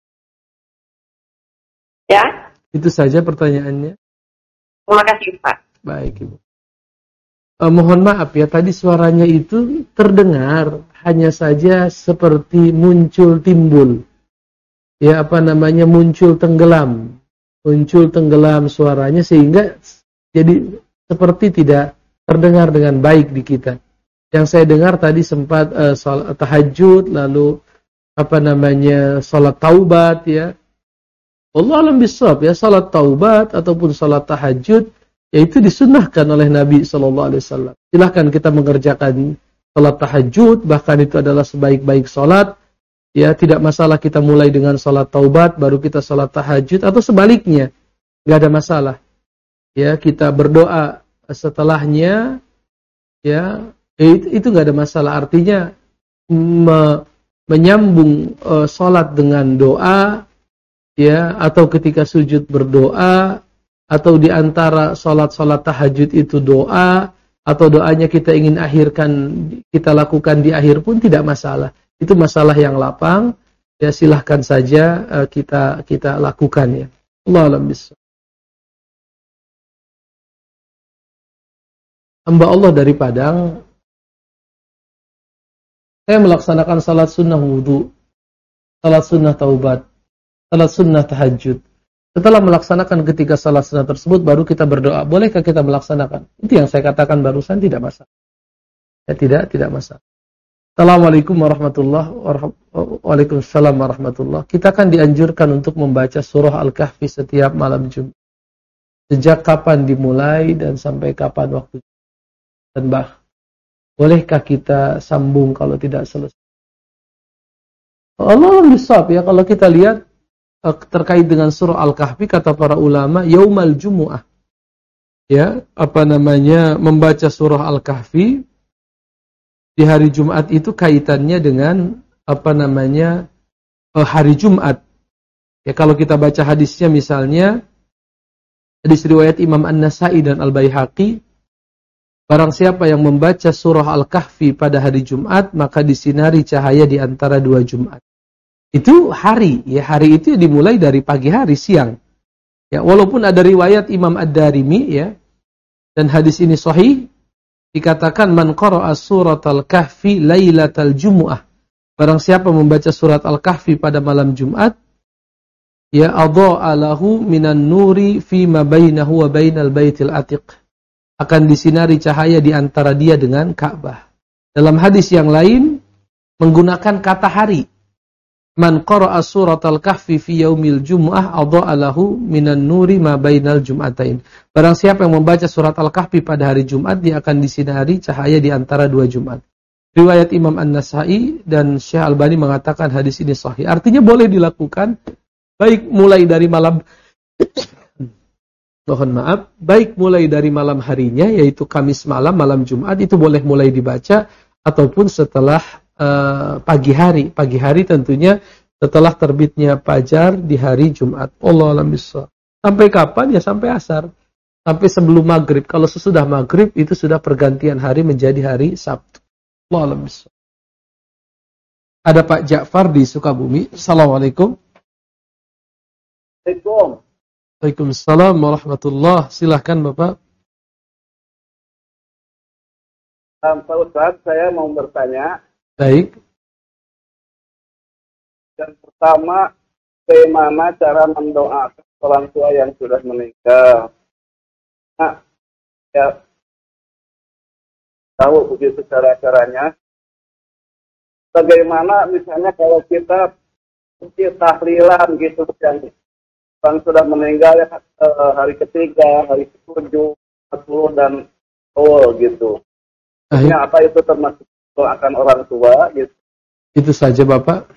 Ya. Itu saja pertanyaannya. Terima kasih Pak. Baik Ibu. Eh, mohon maaf ya, tadi suaranya itu terdengar hanya saja seperti muncul timbul. Ya apa namanya, muncul tenggelam. Muncul tenggelam suaranya sehingga jadi seperti tidak terdengar dengan baik di kita. Yang saya dengar tadi sempat uh, salat tahajud, lalu apa namanya salat taubat ya. Allah alam bisawab ya, salat taubat ataupun salat tahajud yaitu disunnahkan oleh Nabi sallallahu alaihi wasallam. Silakan kita mengerjakan salat tahajud, bahkan itu adalah sebaik-baik salat. Ya, tidak masalah kita mulai dengan salat taubat, baru kita salat tahajud, atau sebaliknya, nggak ada masalah. Ya, kita berdoa setelahnya, ya, itu, itu nggak ada masalah. Artinya me, menyambung uh, salat dengan doa, ya, atau ketika sujud berdoa, atau di antara salat-salat tahajud itu doa, atau doanya kita ingin akhirkan, kita lakukan di akhir pun tidak masalah. Itu masalah yang lapang, ya silahkan saja uh, kita kita lakukan ya. Allah alam bisawab. hamba Allah dari Padang, saya melaksanakan salat sunnah wudu, salat sunnah taubat, salat sunnah tahajud. Setelah melaksanakan ketiga salat sunnah tersebut, baru kita berdoa. Bolehkah kita melaksanakan? Itu yang saya katakan barusan, tidak masalah. Ya, tidak, tidak masalah. Assalamualaikum warahmatullahi wabarakatuh. Waalaikumsalam warahmatullahi wabarakatuh. Kita kan dianjurkan untuk membaca surah Al-Kahfi setiap malam Jumat. Sejak kapan dimulai dan sampai kapan waktu? Dan bah, bolehkah kita sambung kalau tidak selesai? Allah bisawab ya, kalau kita lihat terkait dengan surah Al-Kahfi, kata para ulama, yaumal jumu'ah. Ya, apa namanya, membaca surah Al-Kahfi di hari Jumat itu kaitannya dengan apa namanya, hari Jumat. Ya, kalau kita baca hadisnya misalnya hadis riwayat Imam An-Nasai dan Al-Baihaqi, barang siapa yang membaca surah Al-Kahfi pada hari Jumat, maka disinari cahaya di antara dua Jumat. Itu hari, ya hari itu dimulai dari pagi hari, siang. Ya, walaupun ada riwayat Imam Ad-Darimi ya, dan hadis ini sahih, dikatakan man qara'a surat Al-Kahfi lailatal jumu'ah. Barang siapa membaca surat Al-Kahfi pada malam Jumat, ya adha'a lahu minan nuri fi ma bainahu wa bainal baitil atiq. Akan disinari cahaya di antara dia dengan Ka'bah. Dalam hadis yang lain menggunakan kata hari. Man qara'a surat Al-Kahfi fi yaumil jumu'ah adha'a lahu minan nuri ma bainal jum'atain. Barang siapa yang membaca surat Al-Kahfi pada hari Jumat, dia akan disinari cahaya di antara dua Jumat. Riwayat Imam An-Nasai dan Syekh Albani mengatakan hadis ini sahih. Artinya boleh dilakukan baik mulai dari malam mohon maaf, baik mulai dari malam harinya, yaitu Kamis malam, malam Jumat, itu boleh mulai dibaca, ataupun setelah uh, pagi hari. Pagi hari tentunya setelah terbitnya fajar di hari Jumat. Allahu a'lam bishawab. Sampai kapan? Ya sampai asar. Sampai sebelum maghrib. Kalau sesudah maghrib, itu sudah pergantian hari menjadi hari Sabtu. Allahu a'lam bishawab. Ada Pak Ja'far di Sukabumi. Assalamualaikum. Assalamualaikum. Waalaikumsalam warahmatullahi. Silahkan Bapak. Um, Pak Ustadz, saya mau bertanya. Baik. Yang pertama, bagaimana cara mendoakan orang tua yang sudah meninggal? Nah, ya, tahu begitu cara-caranya. Bagaimana misalnya kalau kita tahlilan gitu, yang orang sudah meninggal ya, hari ketiga, hari ketujuh, sepuluh dan awal gitu. Ini apa itu termasuk doakan orang tua gitu. Itu saja Bapak.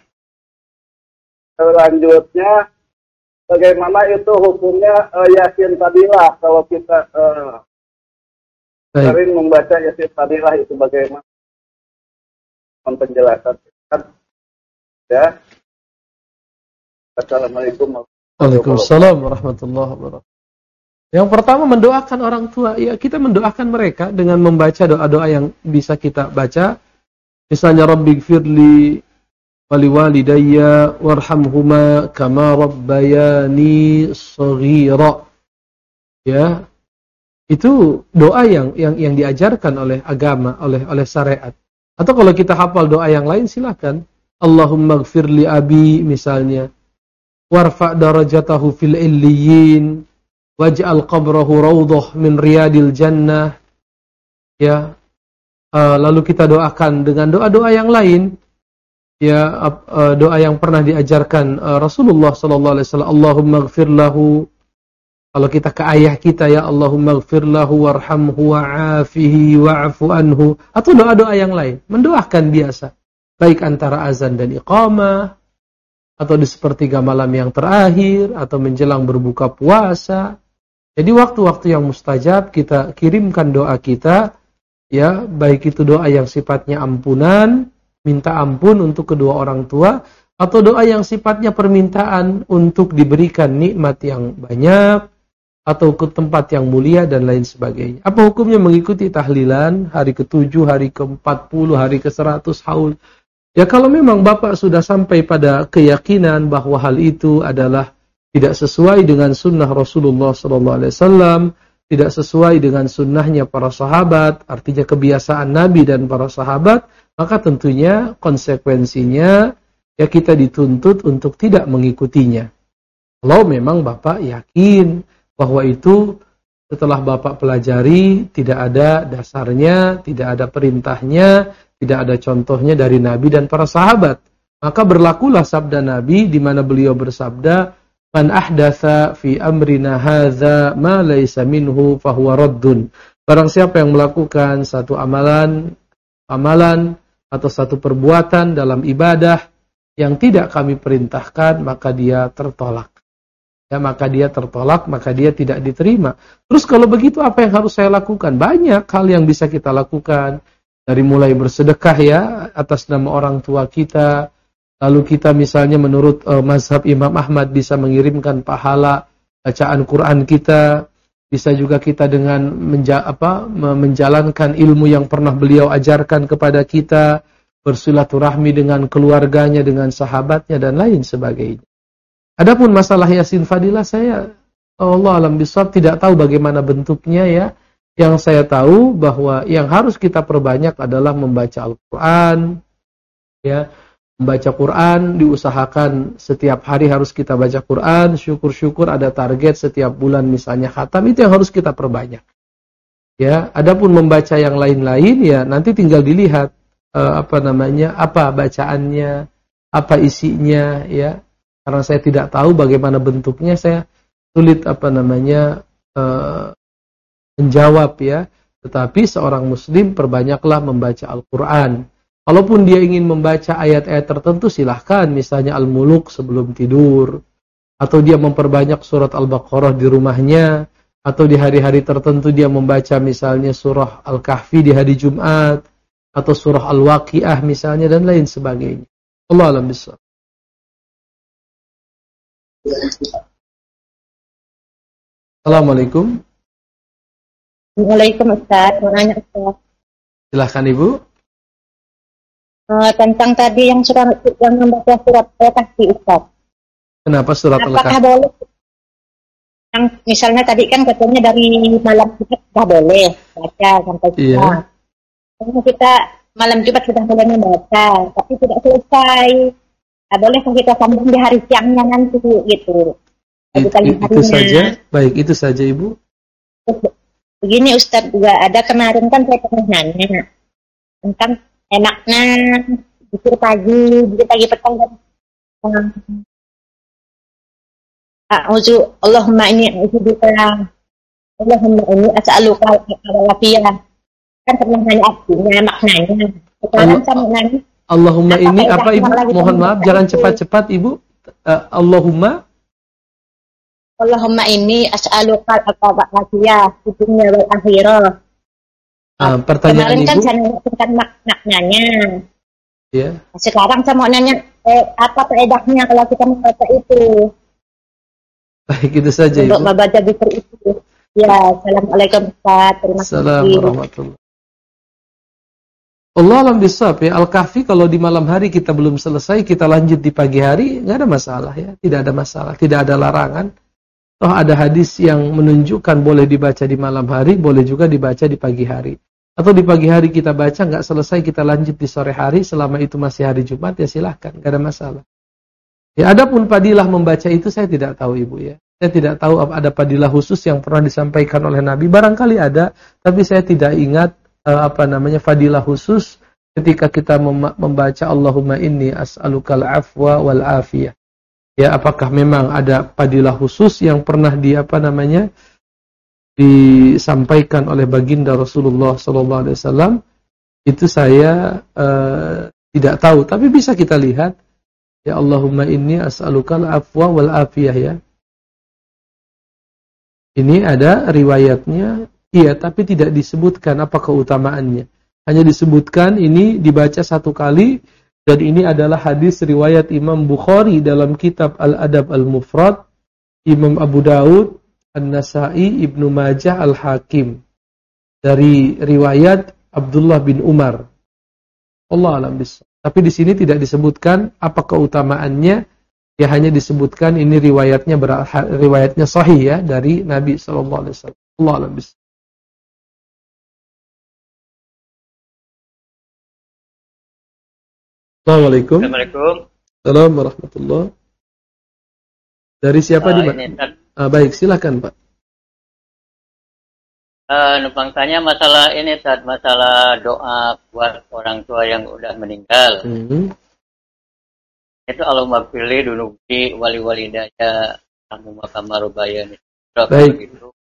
Selanjutnya, bagaimana itu hukumnya uh, Yasin Fadilah kalau kita uh, sering membaca Yasin Fadilah itu bagaimana? Penjelasan ya. Assalamualaikum. Waalaikumsalam warahmatullahi wabarakatuh. Yang pertama, mendoakan orang tua. Ya, kita mendoakan mereka dengan membaca doa-doa yang bisa kita baca. Misalnya, Rabbighfirli waliwalidayya warhamhuma kama rabbayani shaghira. Ya. Itu doa yang yang yang diajarkan oleh agama, oleh oleh syariat. Atau kalau kita hafal doa yang lain, silakan. Allahumma ighfirli abi misalnya. Warfa' darajatahu fil illiyin waj'al qabrahu raudhah min riyadil jannah. Ya, uh, lalu kita doakan dengan doa-doa yang lain. Ya, uh, doa yang pernah diajarkan uh, Rasulullah sallallahu alaihi wasallam. Allahumma ighfir lahu. Kalau kita ke ayah kita, ya Allahumma ighfir lahu warhamhu wa'afihi wa'fu anhu. Atau doa-doa yang lain, mendoakan biasa. Baik antara azan dan iqamah, atau di sepertiga malam yang terakhir, atau menjelang berbuka puasa. Jadi waktu-waktu yang mustajab kita kirimkan doa kita, ya baik itu doa yang sifatnya ampunan, minta ampun untuk kedua orang tua, atau doa yang sifatnya permintaan untuk diberikan nikmat yang banyak, atau ke tempat yang mulia dan lain sebagainya. Apa hukumnya mengikuti tahlilan hari ketujuh, hari ke empat puluh, hari ke seratus haul? Ya kalau memang Bapak sudah sampai pada keyakinan bahwa hal itu adalah tidak sesuai dengan sunnah Rasulullah sallallahu alaihi wasallam, tidak sesuai dengan sunnahnya para sahabat, artinya kebiasaan Nabi dan para sahabat, maka tentunya konsekuensinya ya kita dituntut untuk tidak mengikutinya. Kalau memang Bapak yakin bahwa itu setelah Bapak pelajari tidak ada dasarnya, tidak ada perintahnya, tidak ada contohnya dari Nabi dan para sahabat, maka berlakulah sabda Nabi di mana beliau bersabda, "Man ahdatsa fi amrina hadza ma laysa minhu fahuwa raddun." Barang siapa yang melakukan satu amalan, amalan atau satu perbuatan dalam ibadah yang tidak kami perintahkan, maka dia tertolak. Ya, maka dia tertolak, maka dia tidak diterima. Terus kalau begitu apa yang harus saya lakukan? Banyak hal yang bisa kita lakukan. Dari mulai bersedekah ya atas nama orang tua kita. Lalu kita misalnya menurut uh, mazhab Imam Ahmad bisa mengirimkan pahala bacaan Quran kita. Bisa juga kita dengan menja- apa, menjalankan ilmu yang pernah beliau ajarkan kepada kita. Bersilaturahmi dengan keluarganya, dengan sahabatnya dan lain sebagainya. Adapun masalah Yasin Fadilah, saya Allah alam bisawab tidak tahu bagaimana bentuknya ya. Yang saya tahu bahwa yang harus kita perbanyak adalah membaca Al-Quran. Ya, membaca Quran, diusahakan setiap hari harus kita baca Quran. Syukur-syukur ada target setiap bulan misalnya khatam, itu yang harus kita perbanyak. Ya, adapun membaca yang lain-lain ya nanti tinggal dilihat uh, apa namanya, apa bacaannya, apa isinya ya. Karena saya tidak tahu bagaimana bentuknya, saya sulit apa namanya uh, menjawab ya. Tetapi seorang muslim perbanyaklah membaca Al-Quran. Kalaupun dia ingin membaca ayat-ayat tertentu silahkan, misalnya Al-Muluk sebelum tidur, atau dia memperbanyak surat Al-Baqarah di rumahnya, atau di hari-hari tertentu dia membaca misalnya surah Al-Kahfi di hari Jumat, atau surah Al-Waqiah misalnya dan lain sebagainya. Allah alam bisawab. Assalamualaikum. Waalaikumsalam Ustaz, mau nanya Ustaz. Silahkan Ibu. Uh, tentang tadi yang surat yang membaca surat Al-Kahfi Ustaz. Kenapa surat Al-Kahfi? Apakah boleh? Yang misalnya tadi kan katanya dari malam Jumat sudah boleh baca sampai siang. Iya. Kalau kita malam Jumat sudah boleh membaca, tapi tidak selesai. Nah, boleh kita sambung di hari siangnya nanti gitu. It, it, itu saja. Baik, itu saja Ibu. Begini Ustaz, juga ada kemarin kan saya pernah nanya tentang enaknya zikir pagi, zikir pagi petang dan a'udzu Allahumma inni a'udzubika Allahumma inni as'aluka al-afiyah. Kan pernah nanya artinya, maknanya. Sekarang sama nanya Allahumma apa ini apa Ibu? Mohon maaf, jangan cepat-cepat Ibu. Uh, Allahumma Allahumma ini as'aluka al-afiyah di dunia wal akhirah. Uh, pertanyaan Kemarin Ibu. kan saya nanyakan maknanya. Ya. Sekarang saya mau nanya eh, apa faedahnya kalau kita membaca itu. Baik, itu saja Untuk Ibu. membaca zikir itu. Ya, assalamualaikum Ustaz. Terima kasih. Assalamualaikum warahmatullahi. Allah alam bisawab ya. Al-Kahfi kalau di malam hari kita belum selesai, kita lanjut di pagi hari, nggak ada masalah ya. Tidak ada masalah, tidak ada larangan. Toh ada hadis yang menunjukkan boleh dibaca di malam hari, boleh juga dibaca di pagi hari. Atau di pagi hari kita baca, nggak selesai kita lanjut di sore hari, selama itu masih hari Jumat, ya silahkan, nggak ada masalah. Ya, adapun padilah membaca itu saya tidak tahu Ibu ya. Saya tidak tahu ada padilah khusus yang pernah disampaikan oleh Nabi. Barangkali ada, tapi saya tidak ingat uh, apa namanya fadilah khusus ketika kita mem- membaca Allahumma inni as'alukal afwa wal afiyah. Ya, apakah memang ada padilah khusus yang pernah di apa namanya disampaikan oleh baginda Rasulullah sallallahu alaihi wasallam? Itu saya uh, tidak tahu, tapi bisa kita lihat. Ya Allahumma inni as'alukal afwa wal afiyah ya. Ini ada riwayatnya, iya, tapi tidak disebutkan apa keutamaannya. Hanya disebutkan ini dibaca satu kali. Dan ini adalah hadis riwayat Imam Bukhari dalam kitab Al-Adab Al-Mufrad, Imam Abu Daud, An-Nasai, Ibnu Majah, Al-Hakim. Dari riwayat Abdullah bin Umar. Allah alam bisawab. Tapi di sini tidak disebutkan apa keutamaannya. Ya hanya disebutkan ini riwayatnya ber- riwayatnya sahih ya dari Nabi sallallahu alaihi wasallam. Allah alam bis. Assalamualaikum. Assalamualaikum. Assalamualaikum warahmatullahi. Dari siapa uh, di mana? Uh, baik, silakan Pak. Uh, numpang tanya masalah ini saat masalah doa buat orang tua yang udah meninggal. Mm-hmm. Itu Allahumma pilih dunubi wali-wali daya kamu makam marubaya. Baik. Gitu.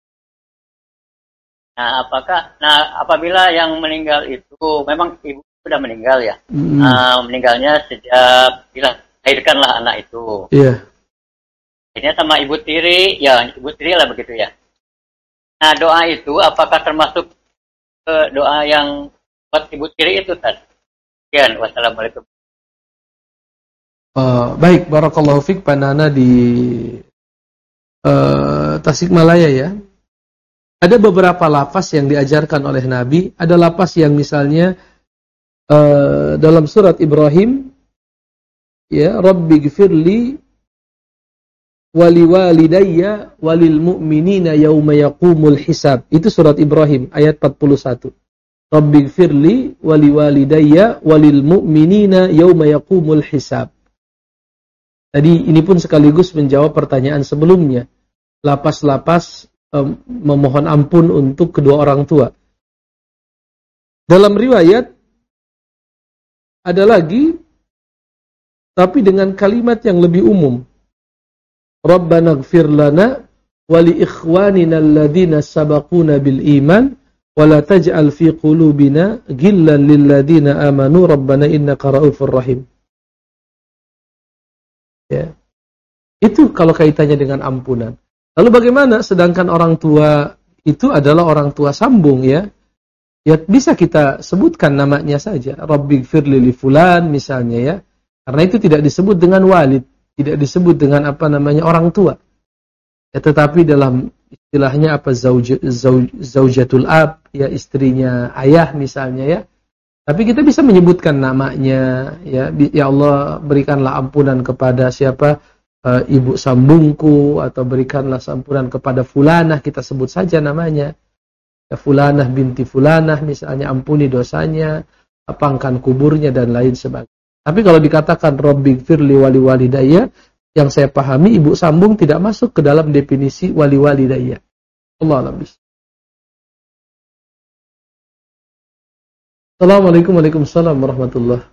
Nah, apakah nah apabila yang meninggal itu memang ibu sudah meninggal ya? Mm-hmm. Uh, meninggalnya sejak bila lahirkanlah anak itu. Iya. Yeah. Ini sama ibu tiri, ya ibu tiri lah begitu ya. Nah doa itu apakah termasuk uh, doa yang buat ibu tiri itu tadi? Sekian, wassalamualaikum. Uh, baik, barakallahu fiik Pak Nana di uh, Tasikmalaya ya. Ada beberapa lafaz yang diajarkan oleh Nabi. Ada lafaz yang misalnya uh, dalam surat Ibrahim, ya Rabbi gfirli wali walidayya walil mu'minina yauma yaqumul hisab. Itu surat Ibrahim ayat empat puluh satu. Rabbighfirli wali walidayya walil mu'minina yauma yaqumul hisab. Tadi ini pun sekaligus menjawab pertanyaan sebelumnya. Lapas-lapas um, memohon ampun untuk kedua orang tua. Dalam riwayat ada lagi tapi dengan kalimat yang lebih umum. Rabbana ighfir lana wa li ikhwanina alladhina sabaquna bil iman wa la taj'al fi qulubina ghillan lil ladzina amanu rabbana innaka ra'ufur rahim. Ya. Itu kalau kaitannya dengan ampunan. Lalu bagaimana sedangkan orang tua itu adalah orang tua sambung ya? Ya bisa kita sebutkan namanya saja. Rabbighfirli li fulan misalnya ya. Karena itu tidak disebut dengan walid. Tidak disebut dengan apa namanya orang tua. Ya, tetapi dalam istilahnya apa zauj, zauj, zaujatul ab, ya istrinya ayah misalnya ya. Tapi kita bisa menyebutkan namanya ya. Ya Allah berikanlah ampunan kepada siapa uh, ibu sambungku atau berikanlah ampunan kepada fulanah, kita sebut saja namanya. Ya, fulanah binti fulanah misalnya, ampuni dosanya, lapangkan kuburnya dan lain sebagainya. Tapi kalau dikatakan Rabbighfirli wali walidayya, yang saya pahami ibu sambung tidak masuk ke dalam definisi wali walidayya. Allah a'lam. Assalamualaikum warahmatullahi wabarakatuh.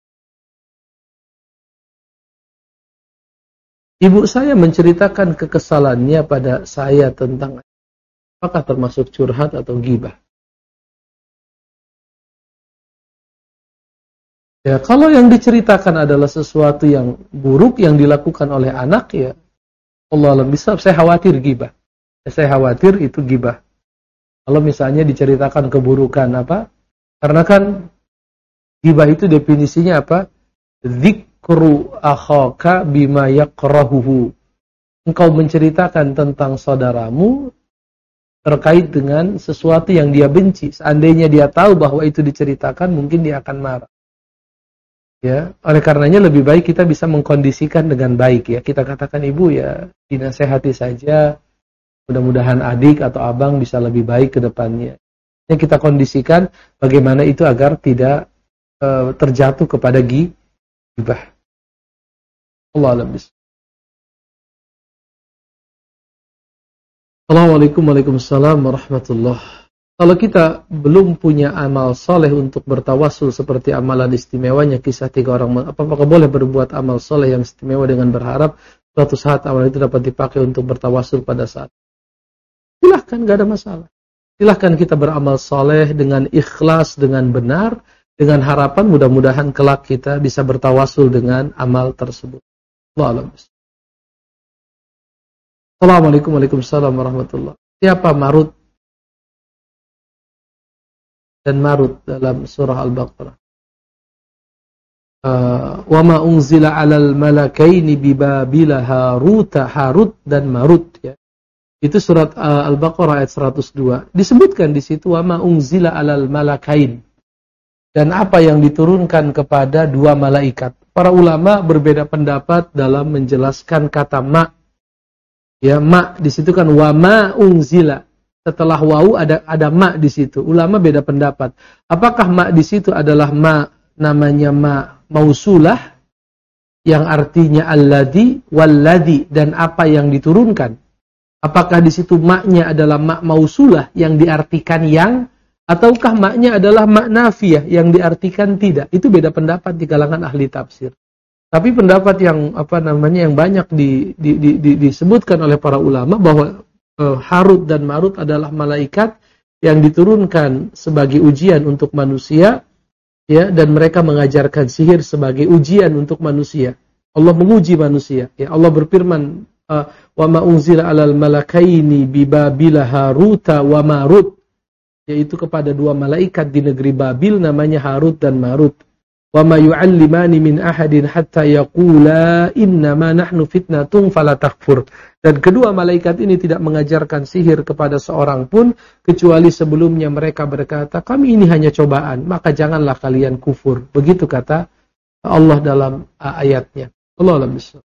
Ibu saya menceritakan kekesalannya pada saya tentang apakah termasuk curhat atau ghibah. Ya, kalau yang diceritakan adalah sesuatu yang buruk yang dilakukan oleh anak, ya Allah alam bisa, saya khawatir ghibah. Ya, saya khawatir itu ghibah. Kalau misalnya diceritakan keburukan apa? Karena kan ghibah itu definisinya apa? Dzikru akhaka bima yakrahuhu. Engkau menceritakan tentang saudaramu terkait dengan sesuatu yang dia benci. Seandainya dia tahu bahwa itu diceritakan, mungkin dia akan marah. Ya, oleh karenanya lebih baik kita bisa mengkondisikan dengan baik ya. Kita katakan ibu ya dinasehati saja. Mudah-mudahan adik atau abang bisa lebih baik ke depannya. Yang kita kondisikan bagaimana itu agar tidak uh, terjatuh kepada ghibah. Allah a'lam bishawab. Assalamualaikum warahmatullahi wabarakatuh. Kalau kita belum punya amal soleh untuk bertawasul seperti amalan istimewanya kisah tiga orang, apakah boleh berbuat amal soleh yang istimewa dengan berharap suatu saat amal itu dapat dipakai untuk bertawasul pada saat? Silahkan, gak ada masalah. Silahkan kita beramal soleh dengan ikhlas, dengan benar, dengan harapan mudah-mudahan kelak kita bisa bertawasul dengan amal tersebut. Waalaikumsalam. Assalamualaikum warahmatullahi wabarakatuh. Siapa Marut dan Marut dalam surah Al-Baqarah? Uh, wa ma unzila 'alal malakaini bi Babila Harut, Harut dan Marut ya. Itu surat uh, Al-Baqarah ayat seratus dua. Disebutkan di situ wa ma unzila 'alal malakain. Dan apa yang diturunkan kepada dua malaikat. Para ulama berbeda pendapat dalam menjelaskan kata ma. Ya, ma di situ kan wa ma unzila. Setelah wawu ada ada ma di situ. Ulama beda pendapat. Apakah ma di situ adalah ma namanya ma mausulah yang artinya alladzi walladzi dan apa yang diturunkan? Apakah di situ maknya adalah ma mausulah yang diartikan yang, ataukah maknya adalah ma nafiyah yang diartikan tidak? Itu beda pendapat di kalangan ahli tafsir. Tapi pendapat yang apa namanya yang banyak di, di, di, di, disebutkan oleh para ulama bahwa Harut dan Marut adalah malaikat yang diturunkan sebagai ujian untuk manusia, ya, dan mereka mengajarkan sihir sebagai ujian untuk manusia. Allah menguji manusia. Ya, Allah berfirman, "Wa ma unzila 'alal malakaini bi Babila Haruta wa Marut," yaitu kepada dua malaikat di negeri Babil namanya Harut dan Marut. "Wa ma yu'allimani min ahadin hatta yaqula innama nahnu fitnatun fala takfur." Dan kedua malaikat ini tidak mengajarkan sihir kepada seorang pun kecuali sebelumnya mereka berkata, "Kami ini hanya cobaan, maka janganlah kalian kufur." Begitu kata Allah dalam ayatnya. Allahu a'lam bishawab.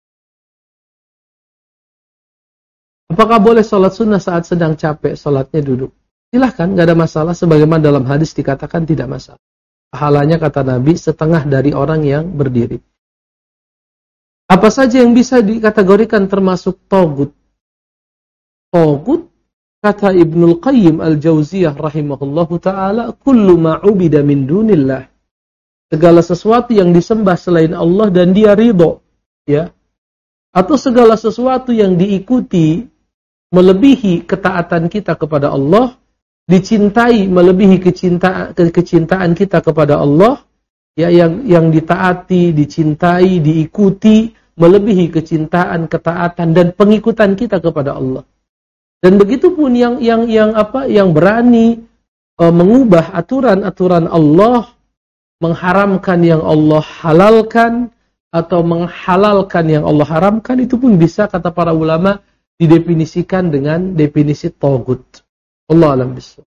Apakah boleh sholat sunnah saat sedang capek, sholatnya duduk? Silahkan, nggak ada masalah. Sebagaimana dalam hadis dikatakan tidak masalah. Pahalanya kata Nabi setengah dari orang yang berdiri. Apa saja yang bisa dikategorikan termasuk togut? Togut, kata Ibnul Qayyim Al-Jauziyah rahimahullahu ta'ala, kullu ma'ubida min dunillah. Segala sesuatu yang disembah selain Allah dan dia ridho. Ya. Atau segala sesuatu yang diikuti melebihi ketaatan kita kepada Allah, dicintai melebihi kecintaan, kecintaan kita kepada Allah, ya, yang, yang ditaati, dicintai, diikuti, melebihi kecintaan, ketaatan dan pengikutan kita kepada Allah. Dan begitu pun yang yang yang apa yang berani e, mengubah aturan-aturan Allah, mengharamkan yang Allah halalkan atau menghalalkan yang Allah haramkan, itu pun bisa kata para ulama didefinisikan dengan definisi tagut. Allah a'lam bishawab.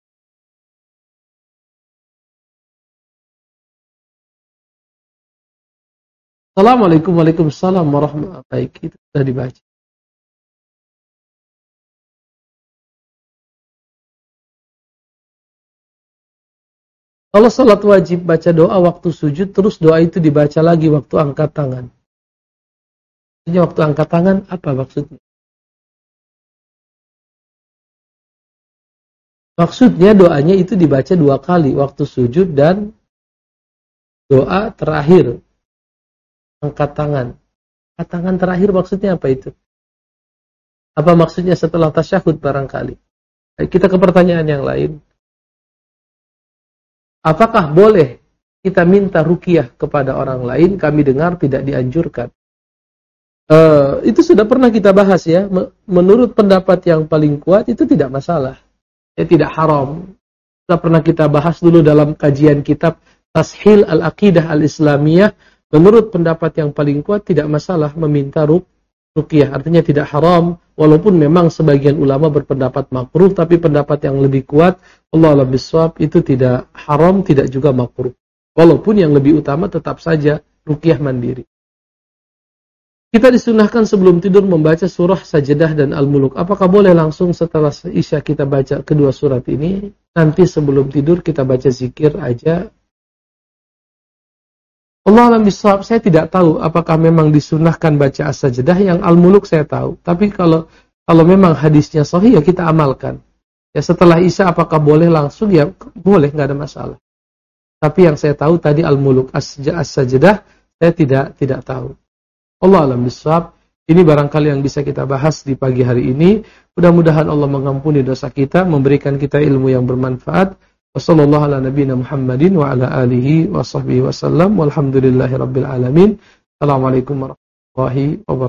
Assalamualaikum warahmatullahi wabarakatuh. Baik, itu sudah dibaca. Kalau salat wajib baca doa waktu sujud, terus doa itu dibaca lagi waktu angkat tangan. Ini waktu angkat tangan apa maksudnya? Maksudnya doanya itu dibaca dua kali, waktu sujud dan doa terakhir. Angkat tangan. Angkat tangan terakhir maksudnya apa itu? Apa maksudnya setelah tasyahud barangkali? Kita ke pertanyaan yang lain. Apakah boleh kita minta ruqyah kepada orang lain? Kami dengar tidak dianjurkan. Uh, itu sudah pernah kita bahas ya. Menurut pendapat yang paling kuat itu tidak masalah. Ya, tidak haram. Sudah pernah kita bahas dulu dalam kajian kitab Tashil Al-Aqidah Al-Islamiyah. Menurut pendapat yang paling kuat tidak masalah meminta ruqyah. Artinya tidak haram. Walaupun memang sebagian ulama berpendapat makruh, tapi pendapat yang lebih kuat, Allah a'lam bishawab, itu tidak haram, tidak juga makruh. Walaupun yang lebih utama tetap saja ruqyah mandiri. Kita disunahkan sebelum tidur membaca surah Sajdah dan Al-Muluk. Apakah boleh langsung setelah Isya kita baca kedua surat ini? Nanti sebelum tidur kita baca zikir aja. Allah a'lam bishawab, saya tidak tahu apakah memang disunahkan baca As-Sajdah. Yang Al-Muluk saya tahu. Tapi kalau kalau memang hadisnya sahih ya kita amalkan. Ya setelah Isya apakah boleh langsung? Ya boleh, nggak ada masalah. Tapi yang saya tahu tadi Al-Muluk, As-Sajdah saya tidak tidak tahu. Allah a'lam bishawab. Ini barangkali yang bisa kita bahas di pagi hari ini. Mudah-mudahan Allah mengampuni dosa kita, memberikan kita ilmu yang bermanfaat. Wassallallahu ala nabiyina Muhammadin wa ala alihi wa sahbihi wasallam. Walhamdulillahi rabbil alamin. Assalamualaikum warahmatullahi wabarakatuh.